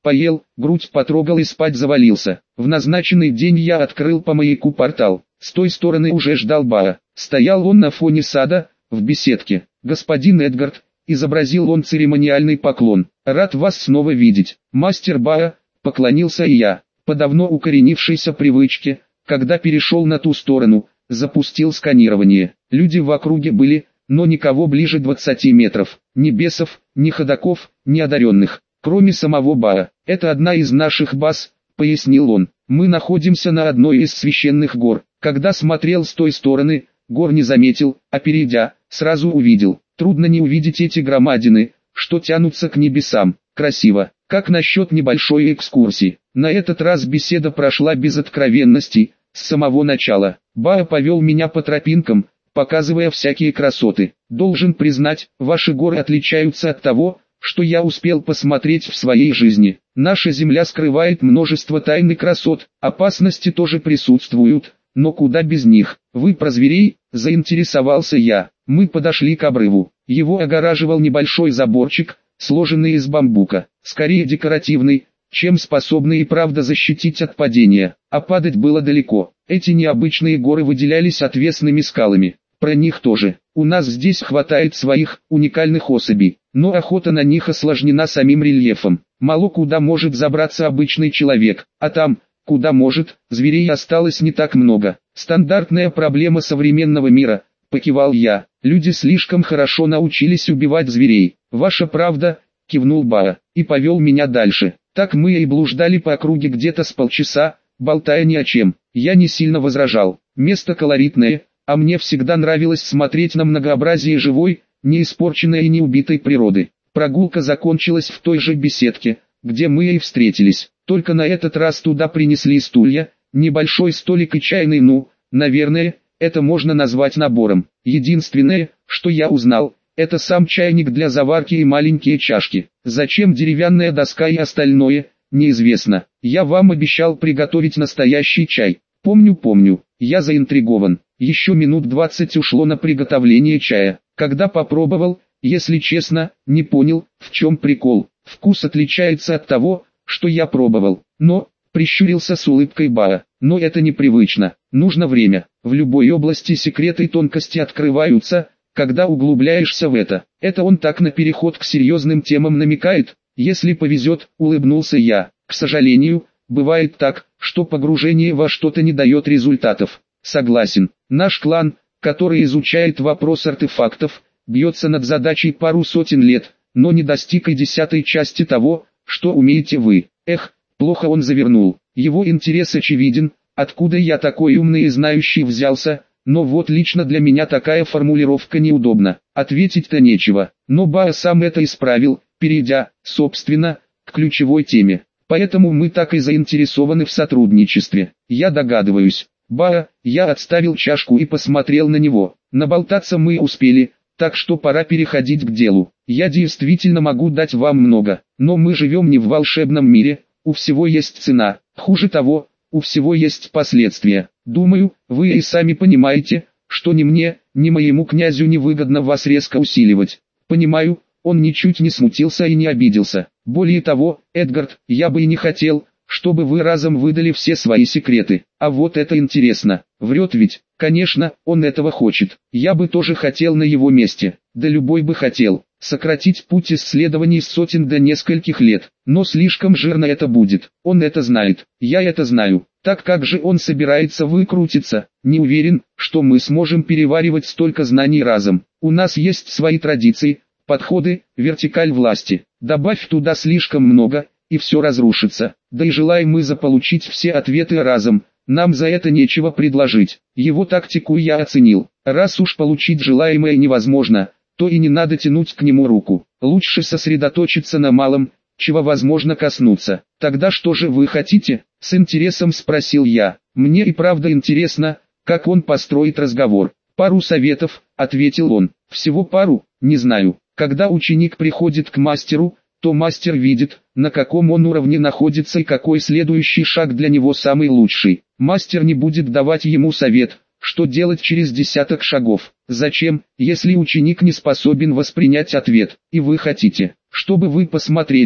Поел, грудь потрогал и спать завалился. В назначенный день я открыл по маяку портал. С той стороны уже ждал Баа. Стоял он на фоне сада, в беседке. «Господин Эдгард», изобразил он церемониальный поклон. «Рад вас снова видеть, мастер Баа», поклонился и я. По давно укоренившейся привычке, когда перешел на ту сторону, запустил сканирование. Люди в округе были, но никого ближе 20 метров. Ни бесов, ни ходоков, ни одаренных. Кроме самого Баа. «Это одна из наших баз», пояснил он. «Мы находимся на одной из священных гор. Когда смотрел с той стороны, гор не заметил, а перейдя, сразу увидел. Трудно не увидеть эти громадины, что тянутся к небесам. Красиво. Как насчет небольшой экскурсии?» На этот раз беседа прошла без откровенностей, с самого начала. Баа повел меня по тропинкам, показывая всякие красоты. «Должен признать, ваши горы отличаются от того, что я успел посмотреть в своей жизни. Наша земля скрывает множество тайн и красот, опасности тоже присутствуют, но куда без них. Вы про зверей?» – заинтересовался я. Мы подошли к обрыву. Его огораживал небольшой заборчик, сложенный из бамбука, скорее декоративный, чем способный и правда защитить от падения. А падать было далеко. Эти необычные горы выделялись отвесными скалами. Про них тоже. У нас здесь хватает своих уникальных особей, но охота на них осложнена самим рельефом. Мало куда может забраться обычный человек, а там, куда может, зверей осталось не так много. Стандартная проблема современного мира, покивал я. Люди слишком хорошо научились убивать зверей. Ваша правда, кивнул Баа, и повел меня дальше. Так мы и блуждали по округе где-то с полчаса, болтая ни о чем. Я не сильно возражал. Место колоритное, а мне всегда нравилось смотреть на многообразие живой, не испорченной и не убитой природы. Прогулка закончилась в той же беседке, где мы и встретились. Только на этот раз туда принесли стулья, небольшой столик и чайный, наверное, это можно назвать набором. Единственное, что я узнал, это сам чайник для заварки и маленькие чашки. Зачем деревянная доска и остальное, неизвестно. Я вам обещал приготовить настоящий чай. Помню, я заинтригован. Еще минут 20 ушло на приготовление чая. Когда попробовал, если честно, не понял, в чем прикол. Вкус отличается от того, что я пробовал. Но, прищурился с улыбкой Баа, но это непривычно. Нужно время. В любой области секреты и тонкости открываются, когда углубляешься в это. Это он так на переход к серьезным темам намекает. Если повезет, улыбнулся я. К сожалению, бывает так, что погружение во что-то не дает результатов. Согласен. Наш клан, который изучает вопрос артефактов, бьется над задачей пару сотен лет, но не достиг и 10-й части того, что умеете вы. Эх, плохо он завернул. Его интерес очевиден, откуда я такой умный и знающий взялся, но вот лично для меня такая формулировка неудобна. Ответить-то нечего, но Баа сам это исправил, перейдя, собственно, к ключевой теме. Поэтому мы так и заинтересованы в сотрудничестве. Я догадываюсь. Баа, я отставил чашку и посмотрел на него. Наболтаться мы успели, так что пора переходить к делу. Я действительно могу дать вам много, но мы живем не в волшебном мире, у всего есть цена. Хуже того, у всего есть последствия. Думаю, вы и сами понимаете, что ни мне, ни моему князю не выгодно вас резко усиливать. Понимаю, он ничуть не смутился и не обиделся. Более того, Эдгард, я бы и не хотел, чтобы вы разом выдали все свои секреты. А вот это интересно. Врет ведь? Конечно, он этого хочет. Я бы тоже хотел на его месте. Да любой бы хотел. Сократить путь исследований с сотен до нескольких лет. Но слишком жирно это будет. Он это знает. Я это знаю. Так как же он собирается выкрутиться? Не уверен, что мы сможем переваривать столько знаний разом. У нас есть свои традиции, подходы, вертикаль власти. Добавь туда слишком много, и все разрушится. Да и желаем мы заполучить все ответы разом, нам за это нечего предложить. Его тактику я оценил. Раз уж получить желаемое невозможно, то и не надо тянуть к нему руку. Лучше сосредоточиться на малом, чего возможно коснуться. Тогда что же вы хотите? С интересом спросил я. Мне и правда интересно, как он построит разговор. Пару советов, ответил он. Всего пару, не знаю. Когда ученик приходит к мастеру, то мастер видит, на каком он уровне находится и какой следующий шаг для него самый лучший. Мастер не будет давать ему совет, что делать через десяток шагов. Зачем, если ученик не способен воспринять ответ, и вы хотите, чтобы вы посмотрели,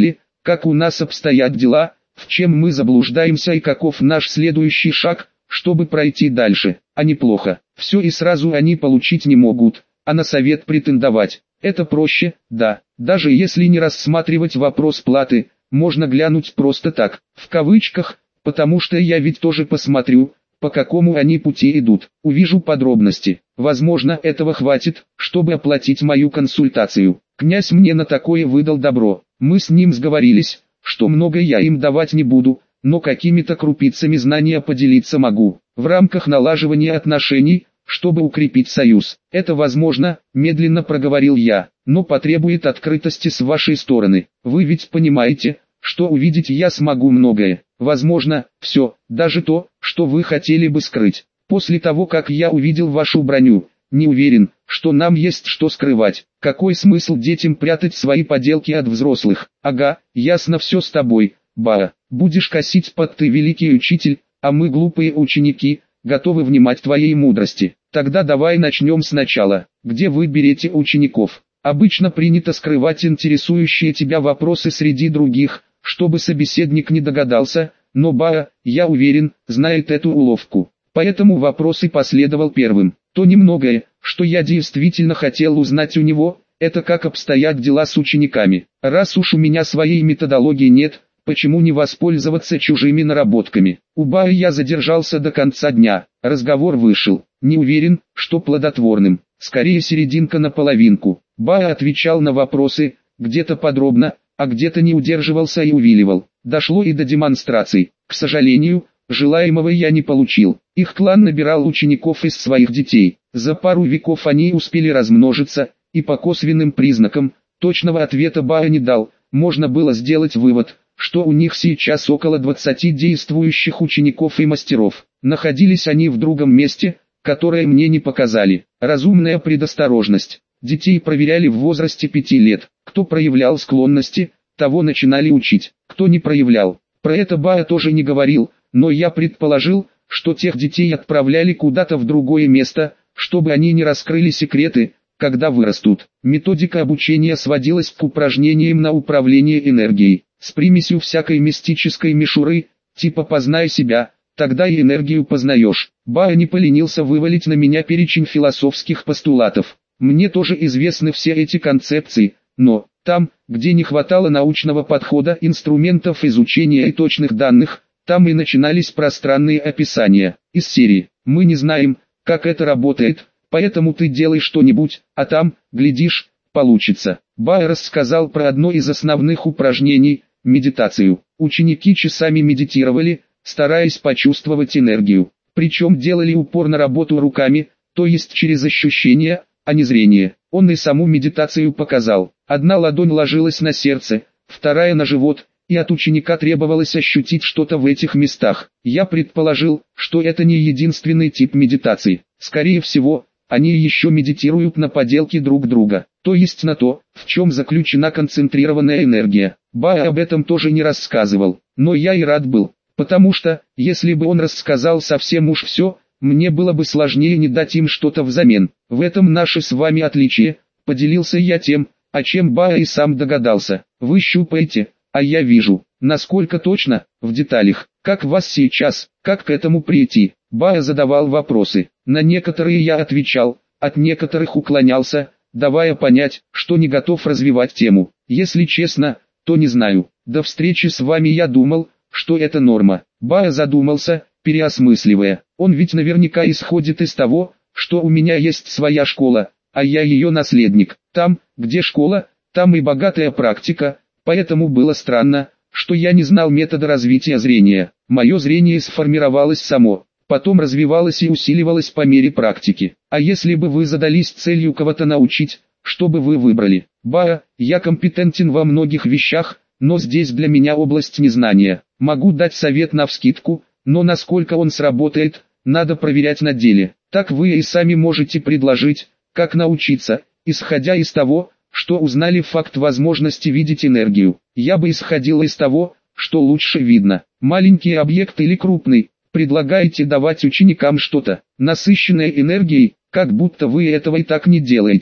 как у нас обстоят дела, в чем мы заблуждаемся и каков наш следующий шаг, чтобы пройти дальше. А неплохо, все и сразу они получить не могут, а на совет претендовать. Это проще, да, даже если не рассматривать вопрос платы, можно глянуть просто так, в кавычках, потому что я ведь тоже посмотрю, по какому они пути идут, увижу подробности. Возможно, этого хватит, чтобы оплатить мою консультацию. Князь мне на такое выдал добро. Мы с ним сговорились, что много я им давать не буду, но какими-то крупицами знания поделиться могу. В рамках налаживания отношений, чтобы укрепить союз. Это возможно, медленно проговорил я, но потребует открытости с вашей стороны. Вы ведь понимаете, что увидеть я смогу многое. Возможно, все, даже то, что вы хотели бы скрыть. После того, как я увидел вашу броню, не уверен, что нам есть что скрывать. Какой смысл детям прятать свои поделки от взрослых? Ага, ясно все с тобой, Баа. Будешь косить под ты великий учитель, а мы глупые ученики, готовы внимать твоей мудрости. Тогда давай начнем сначала. Где вы берете учеников? Обычно принято скрывать интересующие тебя вопросы среди других, чтобы собеседник не догадался, но Баа, я уверен, знает эту уловку. Поэтому вопрос и последовал первым. То немногое, что я действительно хотел узнать у него, это как обстоят дела с учениками. Раз уж у меня своей методологии нет, почему не воспользоваться чужими наработками? У Баа я задержался до конца дня, разговор вышел. Не уверен, что плодотворным, скорее серединка на половинку. Баа отвечал на вопросы, где-то подробно, а где-то не удерживался и увиливал. Дошло и до демонстраций. К сожалению, желаемого я не получил. Их клан набирал учеников из своих детей. За пару веков они успели размножиться, и по косвенным признакам, точного ответа Баа не дал, можно было сделать вывод, что у них сейчас около 20 действующих учеников и мастеров. Находились они в другом месте, которое мне не показали. Разумная предосторожность. Детей проверяли в возрасте 5 лет. Кто проявлял склонности, того начинали учить. Кто не проявлял. Про это Баа тоже не говорил, но я предположил, что тех детей отправляли куда-то в другое место, чтобы они не раскрыли секреты, когда вырастут. Методика обучения сводилась к упражнениям на управление энергией, с примесью всякой мистической мишуры, типа «познай себя», тогда и энергию познаешь. Баа не поленился вывалить на меня перечень философских постулатов. Мне тоже известны все эти концепции, но, там, где не хватало научного подхода, инструментов изучения и точных данных, там и начинались пространные описания, из серии «Мы не знаем, как это работает, поэтому ты делай что-нибудь, а там, глядишь, получится». Баа рассказал про одно из основных упражнений – медитацию. Ученики часами медитировали, стараясь почувствовать энергию. Причем делали упор на работу руками, то есть через ощущения, а не зрение. Он и саму медитацию показал. Одна ладонь ложилась на сердце, вторая на живот, и от ученика требовалось ощутить что-то в этих местах. Я предположил, что это не единственный тип медитации. Скорее всего, они еще медитируют на поделке друг друга, то есть на то, в чем заключена концентрированная энергия. Баа об этом тоже не рассказывал, но я и рад был, потому что, если бы он рассказал совсем уж все, мне было бы сложнее не дать им что-то взамен. В этом наше с вами отличие, поделился я тем, о чем Баа и сам догадался. Вы щупаете, а я вижу. Насколько точно, в деталях, как вас сейчас, как к этому прийти. Баа задавал вопросы, на некоторые я отвечал, от некоторых уклонялся, давая понять, что не готов развивать тему. Если честно, то не знаю. До встречи с вами я думал, что это норма. Баа задумался, переосмысливая. Он ведь наверняка исходит из того, что у меня есть своя школа, а я ее наследник. Там, где школа, там и богатая практика, поэтому было странно, что я не знал метода развития зрения. Мое зрение сформировалось само, потом развивалось и усиливалось по мере практики. А если бы вы задались целью кого-то научить, что бы вы выбрали? Баа, я компетентен во многих вещах, но здесь для меня область незнания. Могу дать совет навскидку, но насколько он сработает, надо проверять на деле. Так вы и сами можете предложить, как научиться, исходя из того, что узнали факт возможности видеть энергию. Я бы исходил из того, что лучше видно. Маленький объект или крупный, предлагаете давать ученикам что-то, насыщенное энергией, как будто вы этого и так не делаете.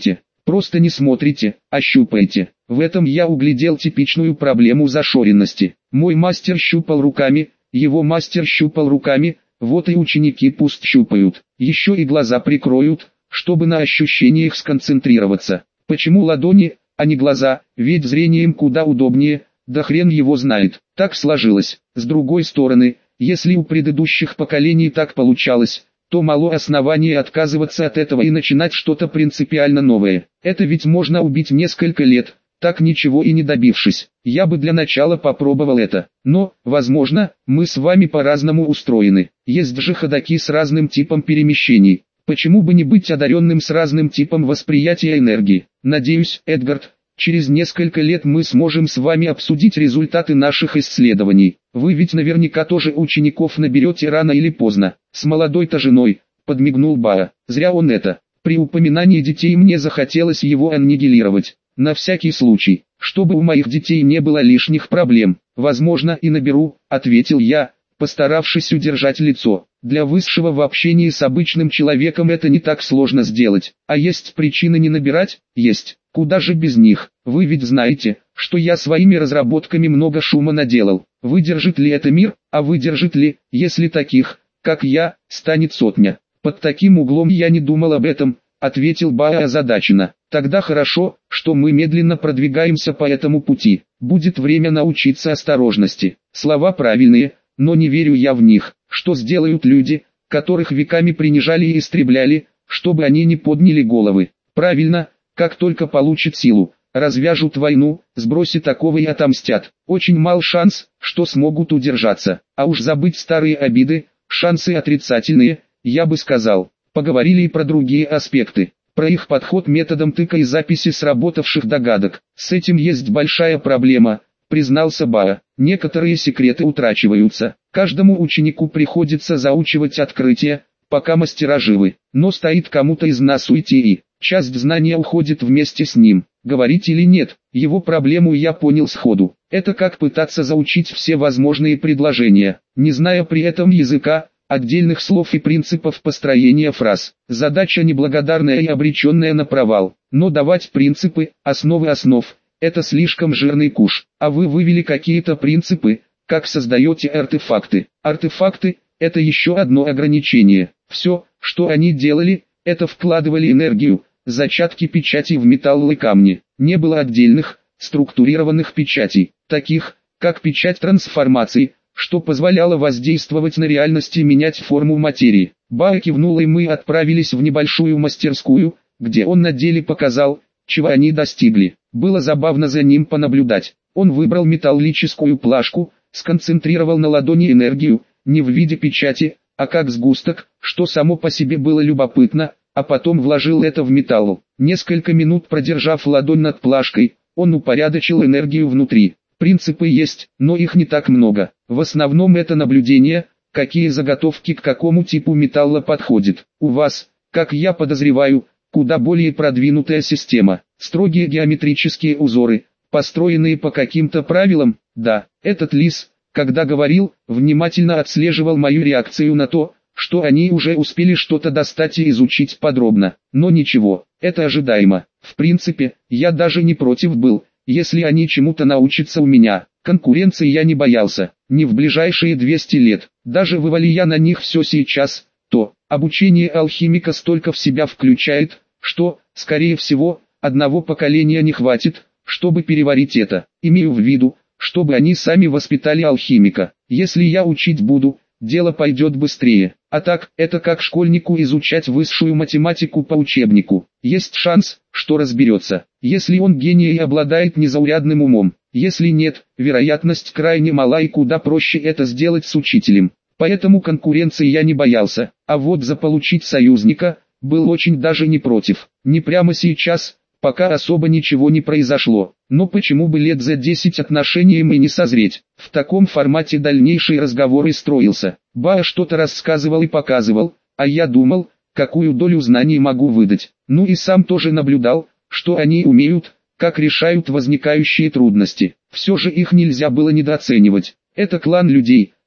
Просто не смотрите, а щупаете. В этом я углядел типичную проблему зашоренности. Мой мастер щупал руками, его мастер щупал руками, вот и ученики пусть щупают. Еще и глаза прикроют, чтобы на ощущениях сконцентрироваться. Почему ладони, а не глаза, ведь зрением куда удобнее, да хрен его знает. Так сложилось. С другой стороны, если у предыдущих поколений так получалось, то мало оснований отказываться от этого и начинать что-то принципиально новое. Это ведь можно убить несколько лет, так ничего и не добившись. Я бы для начала попробовал это. Но, возможно, мы с вами по-разному устроены. Есть же ходаки с разным типом перемещений. Почему бы не быть одаренным с разным типом восприятия энергии? Надеюсь, Эдгард, через несколько лет мы сможем с вами обсудить результаты наших исследований. Вы ведь наверняка тоже учеников наберете рано или поздно. С молодой-то женой, подмигнул Баа. Зря он это. При упоминании детей мне захотелось его аннигилировать. На всякий случай, чтобы у моих детей не было лишних проблем. Возможно, и наберу, ответил я, постаравшись удержать лицо. Для высшего в общении с обычным человеком это не так сложно сделать. А есть причины не набирать? Есть. Куда же без них? Вы ведь знаете, что я своими разработками много шума наделал. Выдержит ли это мир, а выдержит ли, если таких, как я, станет сотня? Под таким углом я не думал об этом, ответил Баа озадаченно. Тогда хорошо, что мы медленно продвигаемся по этому пути. Будет время научиться осторожности. Слова правильные, но не верю я в них. Что сделают люди, которых веками принижали и истребляли, чтобы они не подняли головы? Правильно, как только получат силу, развяжут войну, сбросят такого и отомстят. Очень мал шанс, что смогут удержаться. А уж забыть старые обиды, шансы отрицательные, я бы сказал. Поговорили и про другие аспекты. Про их подход методом тыка и записи сработавших догадок. С этим есть большая проблема, признался Баа. Некоторые секреты утрачиваются. Каждому ученику приходится заучивать открытия, пока мастера живы. Но стоит кому-то из нас уйти и часть знания уходит вместе с ним. Говорить или нет, его проблему я понял сходу. Это как пытаться заучить все возможные предложения, не зная при этом языка, отдельных слов и принципов построения фраз. Задача неблагодарная и обреченная на провал. Но давать принципы, основы основ, это слишком жирный куш. А вы вывели какие-то принципы, как создаете артефакты. Артефакты – это еще одно ограничение. Все, что они делали, это вкладывали энергию, зачатки печати в металл и камни. Не было отдельных, структурированных печатей, таких, как печать трансформации, что позволяло воздействовать на реальность и менять форму материи. Баа кивнул, и мы отправились в небольшую мастерскую, где он на деле показал, чего они достигли. Было забавно за ним понаблюдать. Он выбрал металлическую плашку, сконцентрировал на ладони энергию, не в виде печати, а как сгусток, что само по себе было любопытно, а потом вложил это в металл. Несколько минут продержав ладонь над плашкой, он упорядочил энергию внутри. Принципы есть, но их не так много. В основном это наблюдение, какие заготовки к какому типу металла подходят. У вас, как я подозреваю, куда более продвинутая система. Строгие геометрические узоры, построенные по каким-то правилам. Да, этот лис, когда говорил, внимательно отслеживал мою реакцию на то, что они уже успели что-то достать и изучить подробно. Но ничего, это ожидаемо. В принципе, я даже не против был, если они чему-то научатся у меня. Конкуренции я не боялся, не в ближайшие 200 лет. Даже вывали я на них все сейчас, то обучение алхимика столько в себя включает, что, скорее всего, одного поколения не хватит, чтобы переварить это. Имею в виду, чтобы они сами воспитали алхимика. Если я учить буду, дело пойдет быстрее. А так, это как школьнику изучать высшую математику по учебнику. Есть шанс, что разберется, если он гений и обладает незаурядным умом. Если нет, вероятность крайне мала и куда проще это сделать с учителем. Поэтому конкуренции я не боялся, а вот заполучить союзника, был очень даже не против. Не прямо сейчас, пока особо ничего не произошло. Но почему бы лет за 10 отношениям и не созреть? В таком формате дальнейший разговор и строился. Баа что-то рассказывал и показывал, а я думал, какую долю знаний могу выдать. Ну и сам тоже наблюдал, что они умеют, как решают возникающие трудности. Все же их нельзя было недооценивать. Это клан людей,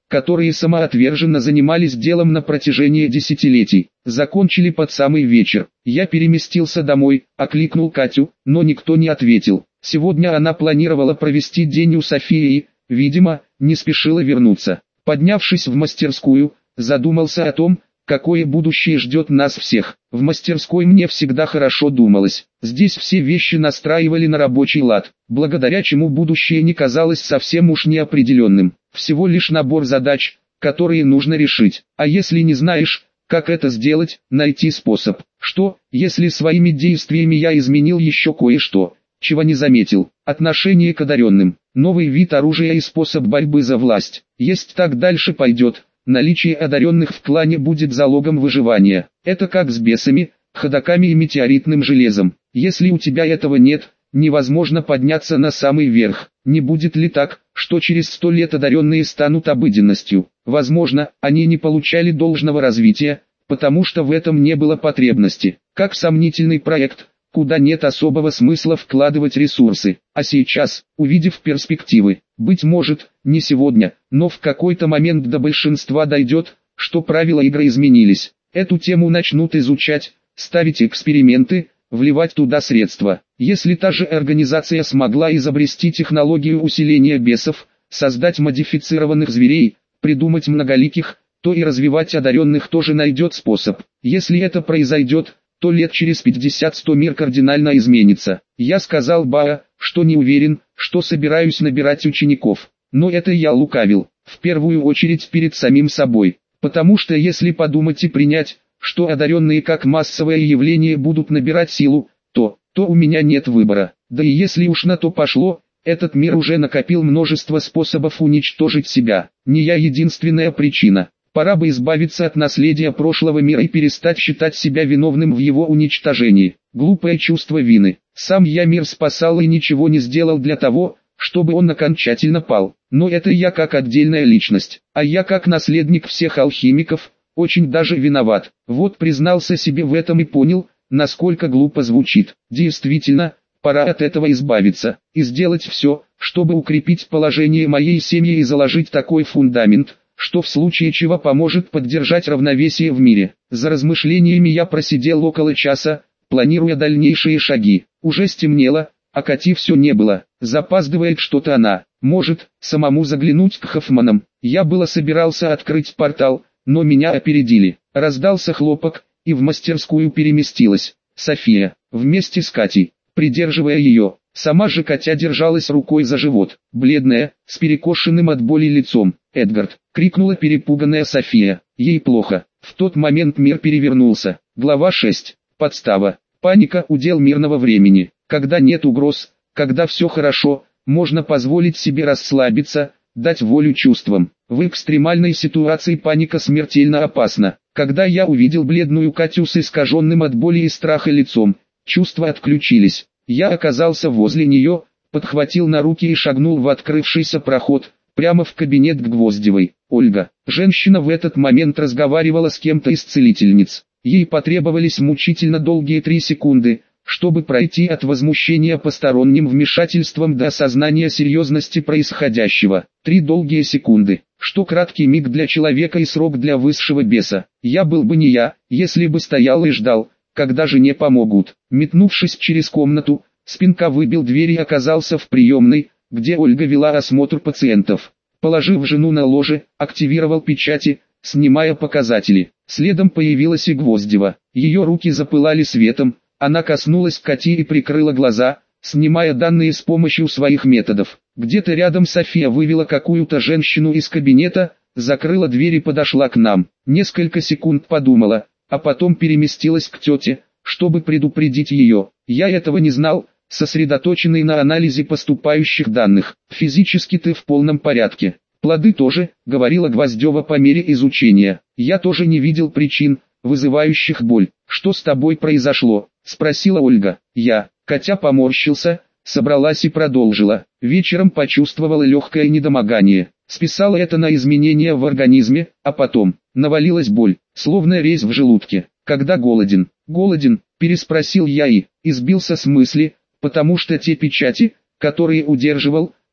которые самоотверженно занимались делом на протяжении десятилетий. Закончили под самый вечер. Я переместился домой, окликнул Катю, но никто не ответил. Сегодня она планировала провести день у Софии и, видимо, не спешила вернуться. Поднявшись в мастерскую, задумался о том, какое будущее ждет нас всех. В мастерской мне всегда хорошо думалось. Здесь все вещи настраивали на рабочий лад, благодаря чему будущее не казалось совсем уж неопределенным. Всего лишь набор задач, которые нужно решить. А если не знаешь, как это сделать, найти способ. Что, если своими действиями я изменил еще кое-что, чего не заметил? Отношение к одаренным, новый вид оружия и способ борьбы за власть. Есть так дальше пойдет. Наличие одаренных в клане будет залогом выживания. Это как с бесами, ходоками и метеоритным железом. Если у тебя этого нет, невозможно подняться на самый верх. Не будет ли так, что через 100 лет одаренные станут обыденностью? Возможно, они не получали должного развития, потому что в этом не было потребности. Как сомнительный проект, куда нет особого смысла вкладывать ресурсы. А сейчас, увидев перспективы, быть может, не сегодня, но в какой-то момент до большинства дойдет, что правила игры изменились. Эту тему начнут изучать, ставить эксперименты, вливать туда средства. Если та же организация смогла изобрести технологию усиления бесов, создать модифицированных зверей, придумать многоликих, то и развивать одаренных тоже найдет способ. Если это произойдет, то лет через 50-100 мир кардинально изменится. Я сказал Баа, что не уверен, что собираюсь набирать учеников. Но это я лукавил, в первую очередь перед самим собой. Потому что если подумать и принять, что одаренные как массовое явление будут набирать силу, то у меня нет выбора. Да и если уж на то пошло, этот мир уже накопил множество способов уничтожить себя. Не я единственная причина. Пора бы избавиться от наследия прошлого мира и перестать считать себя виновным в его уничтожении. Глупое чувство вины. Сам я мир спасал и ничего не сделал для того, чтобы он окончательно пал. Но это я как отдельная личность. А я как наследник всех алхимиков, очень даже виноват. Вот признался себе в этом и понял, насколько глупо звучит. Действительно, пора от этого избавиться. И сделать все, чтобы укрепить положение моей семьи и заложить такой фундамент, что в случае чего поможет поддержать равновесие в мире. За размышлениями я просидел около часа, планируя дальнейшие шаги. Уже стемнело, а Кати все не было. Запаздывает что-то она. Может, самому заглянуть к Хоффманам. Я было собирался открыть портал, но меня опередили. Раздался хлопок, и в мастерскую переместилась София, вместе с Катей, придерживая ее. Сама же Катя держалась рукой за живот, бледная, с перекошенным от боли лицом. «Эдгард!» — крикнула перепуганная София. Ей плохо. В тот момент мир перевернулся. Глава 6. Подстава. Паника — удел мирного времени. Когда нет угроз, когда все хорошо, можно позволить себе расслабиться, дать волю чувствам. В экстремальной ситуации паника смертельно опасна. Когда я увидел бледную Катю с искаженным от боли и страха лицом, чувства отключились. Я оказался возле нее, подхватил на руки и шагнул в открывшийся проход, прямо в кабинет к Гвоздевой. Ольга, женщина в этот момент разговаривала с кем-то из целительниц. Ей потребовались мучительно долгие 3 секунды, чтобы пройти от возмущения посторонним вмешательством до осознания серьезности происходящего. 3 долгие секунды, что краткий миг для человека и срок для высшего беса. Я был бы не я, если бы стоял и ждал, когда жене помогут. Метнувшись через комнату, Спинка выбил дверь и оказался в приемной, где Ольга вела осмотр пациентов. Положив жену на ложе, активировал печати, снимая показатели. Следом появилась и Гвоздева. Ее руки запылали светом, она коснулась Кати и прикрыла глаза, снимая данные с помощью своих методов. Где-то рядом София вывела какую-то женщину из кабинета, закрыла дверь и подошла к нам. Несколько секунд подумала, а потом переместилась к тете, чтобы предупредить ее. Я этого не знал, сосредоточенный на анализе поступающих данных. Физически ты в полном порядке. Плоды тоже, говорила Гвоздева по мере изучения. Я тоже не видел причин, вызывающих боль. Что с тобой произошло? Спросила Ольга. Катя поморщился, собралась и продолжила. Вечером почувствовала легкое недомогание. Списала это на изменения в организме, а потом навалилась боль, словно резь в желудке. Когда голоден? Голоден, переспросил я и сбился с мысли, потому что те печати, которые удерживал,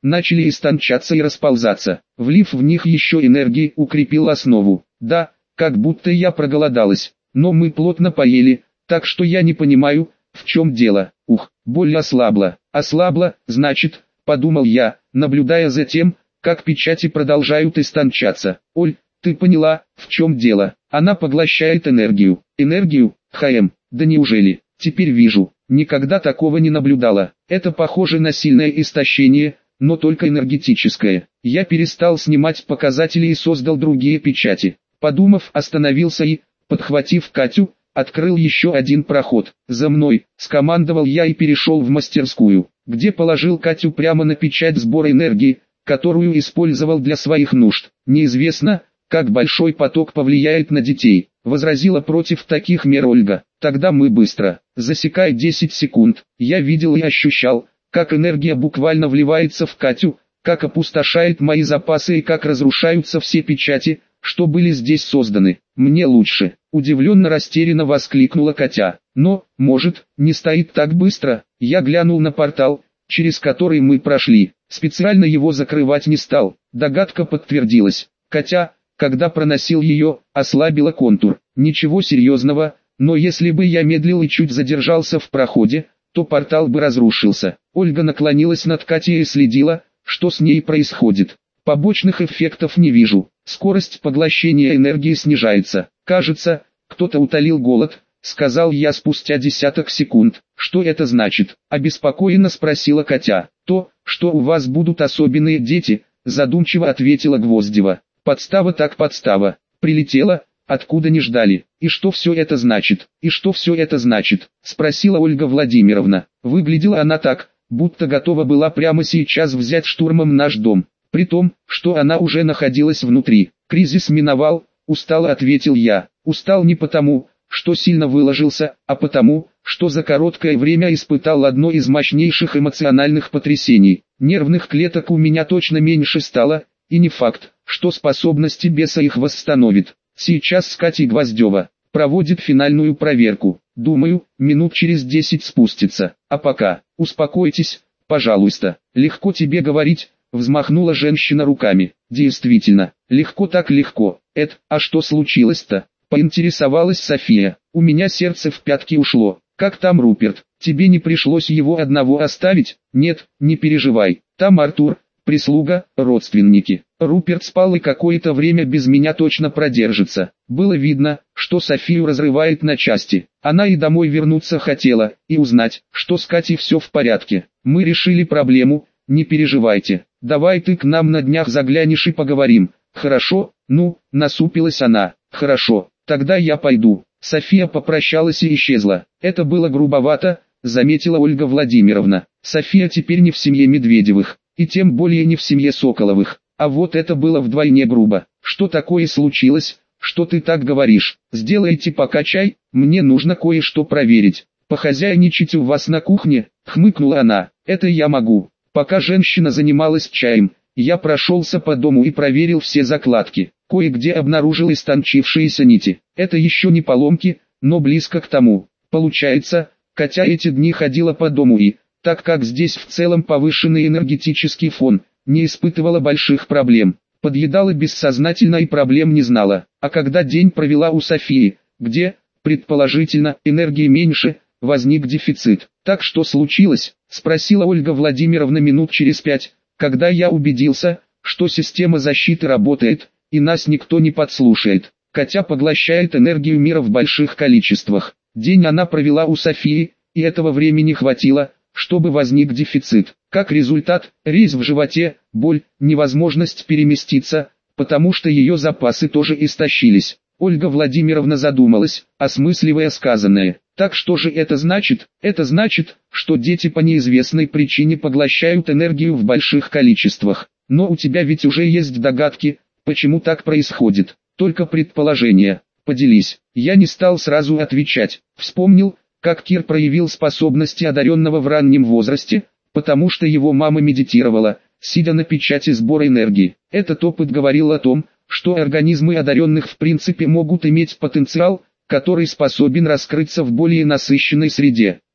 начали истончаться и расползаться. Влив в них еще энергии, укрепил основу. Да, как будто я проголодалась, но мы плотно поели, так что я не понимаю, в чем дело. Ух, боль ослабла. Ослабла, значит, подумал я, наблюдая за тем, как печати продолжают истончаться. Оль, ты поняла, в чем дело? Она поглощает энергию. Энергию? Да неужели? Теперь вижу. Никогда такого не наблюдала. Это похоже на сильное истощение, но только энергетическое. Я перестал снимать показатели и создал другие печати. Подумав, остановился и, подхватив Катю, открыл еще один проход. «За мной!» – скомандовал я и перешел в мастерскую, где положил Катю прямо на печать сбора энергии, которую использовал для своих нужд. «Неизвестно, как большой поток повлияет на детей», – возразила против таких мер Ольга. «Тогда мы быстро». Засекая 10 секунд, я видел и ощущал, как энергия буквально вливается в Катю, как опустошает мои запасы и как разрушаются все печати, что были здесь созданы. «Мне лучше», – удивленно растерянно воскликнула Катя. «Но, может, не стоит так быстро?» Я глянул на портал, через который мы прошли. Специально его закрывать не стал. Догадка подтвердилась. Катя, когда проносил ее, ослабила контур. Ничего серьезного, но если бы я медлил и чуть задержался в проходе, то портал бы разрушился. Ольга наклонилась над Катей и следила, что с ней происходит. Побочных эффектов не вижу. Скорость поглощения энергии снижается. Кажется, кто-то утолил голод, сказал я спустя десяток секунд. Что это значит? Обеспокоенно спросила Катя. То, что у вас будут особенные дети, задумчиво ответила Гвоздева. Подстава так подстава. Прилетела, откуда не ждали. И что все это значит? И что все это значит? Спросила Ольга Владимировна. Выглядела она так, будто готова была прямо сейчас взять штурмом наш дом. При том, что она уже находилась внутри. Кризис миновал, устало ответил я. Устал не потому, что сильно выложился, а потому, что за короткое время испытал одно из мощнейших эмоциональных потрясений. Нервных клеток у меня точно меньше стало, и не факт, что способности беса их восстановит. Сейчас с Катей Гвоздева проводит финальную проверку. Думаю, минут через 10 спустится. А пока, успокойтесь, пожалуйста. Легко тебе говорить, взмахнула женщина руками. Действительно, легко так легко. А что случилось-то? Поинтересовалась София. У меня сердце в пятки ушло. Как там Руперт? Тебе не пришлось его одного оставить? Нет, не переживай. Там Артур, прислуга, родственники. Руперт спал и какое-то время без меня точно продержится. Было видно, что Софию разрывает на части. Она и домой вернуться хотела, и узнать, что с Катей все в порядке. Мы решили проблему, не переживайте. Давай ты к нам на днях заглянешь и поговорим. Хорошо? Ну, насупилась она. Хорошо, тогда я пойду. София попрощалась и исчезла. Это было грубовато, заметила Ольга Владимировна. София теперь не в семье Медведевых, и тем более не в семье Соколовых. А вот это было вдвойне грубо. Что такое случилось, что ты так говоришь? Сделайте пока чай, мне нужно кое-что проверить. Похозяйничать у вас на кухне, хмыкнула она. Это я могу. Пока женщина занималась чаем, я прошелся по дому и проверил все закладки. Кое-где обнаружил истончившиеся нити. Это еще не поломки, но близко к тому. Получается, Катя эти дни ходила по дому и, так как здесь в целом повышенный энергетический фон, не испытывала больших проблем. Подъедала бессознательно и проблем не знала. А когда день провела у Софии, где, предположительно, энергии меньше, возник дефицит. Так что случилось? Спросила Ольга Владимировна минут через 5, когда я убедился, что система защиты работает, и нас никто не подслушает. Катя поглощает энергию мира в больших количествах. День она провела у Софии, и этого времени хватило, чтобы возник дефицит. Как результат, резь в животе, боль, невозможность переместиться, потому что ее запасы тоже истощились. Ольга Владимировна задумалась, осмысливая сказанное. Так что же это значит? Это значит, что дети по неизвестной причине поглощают энергию в больших количествах. Но у тебя ведь уже есть догадки, почему так происходит. Только предположения. Поделись. Я не стал сразу отвечать. Вспомнил, как Кир проявил способности одаренного в раннем возрасте, потому что его мама медитировала, сидя на печати сбора энергии. Этот опыт говорил о том, что организмы одаренных в принципе могут иметь потенциал, который способен раскрыться в более насыщенной среде.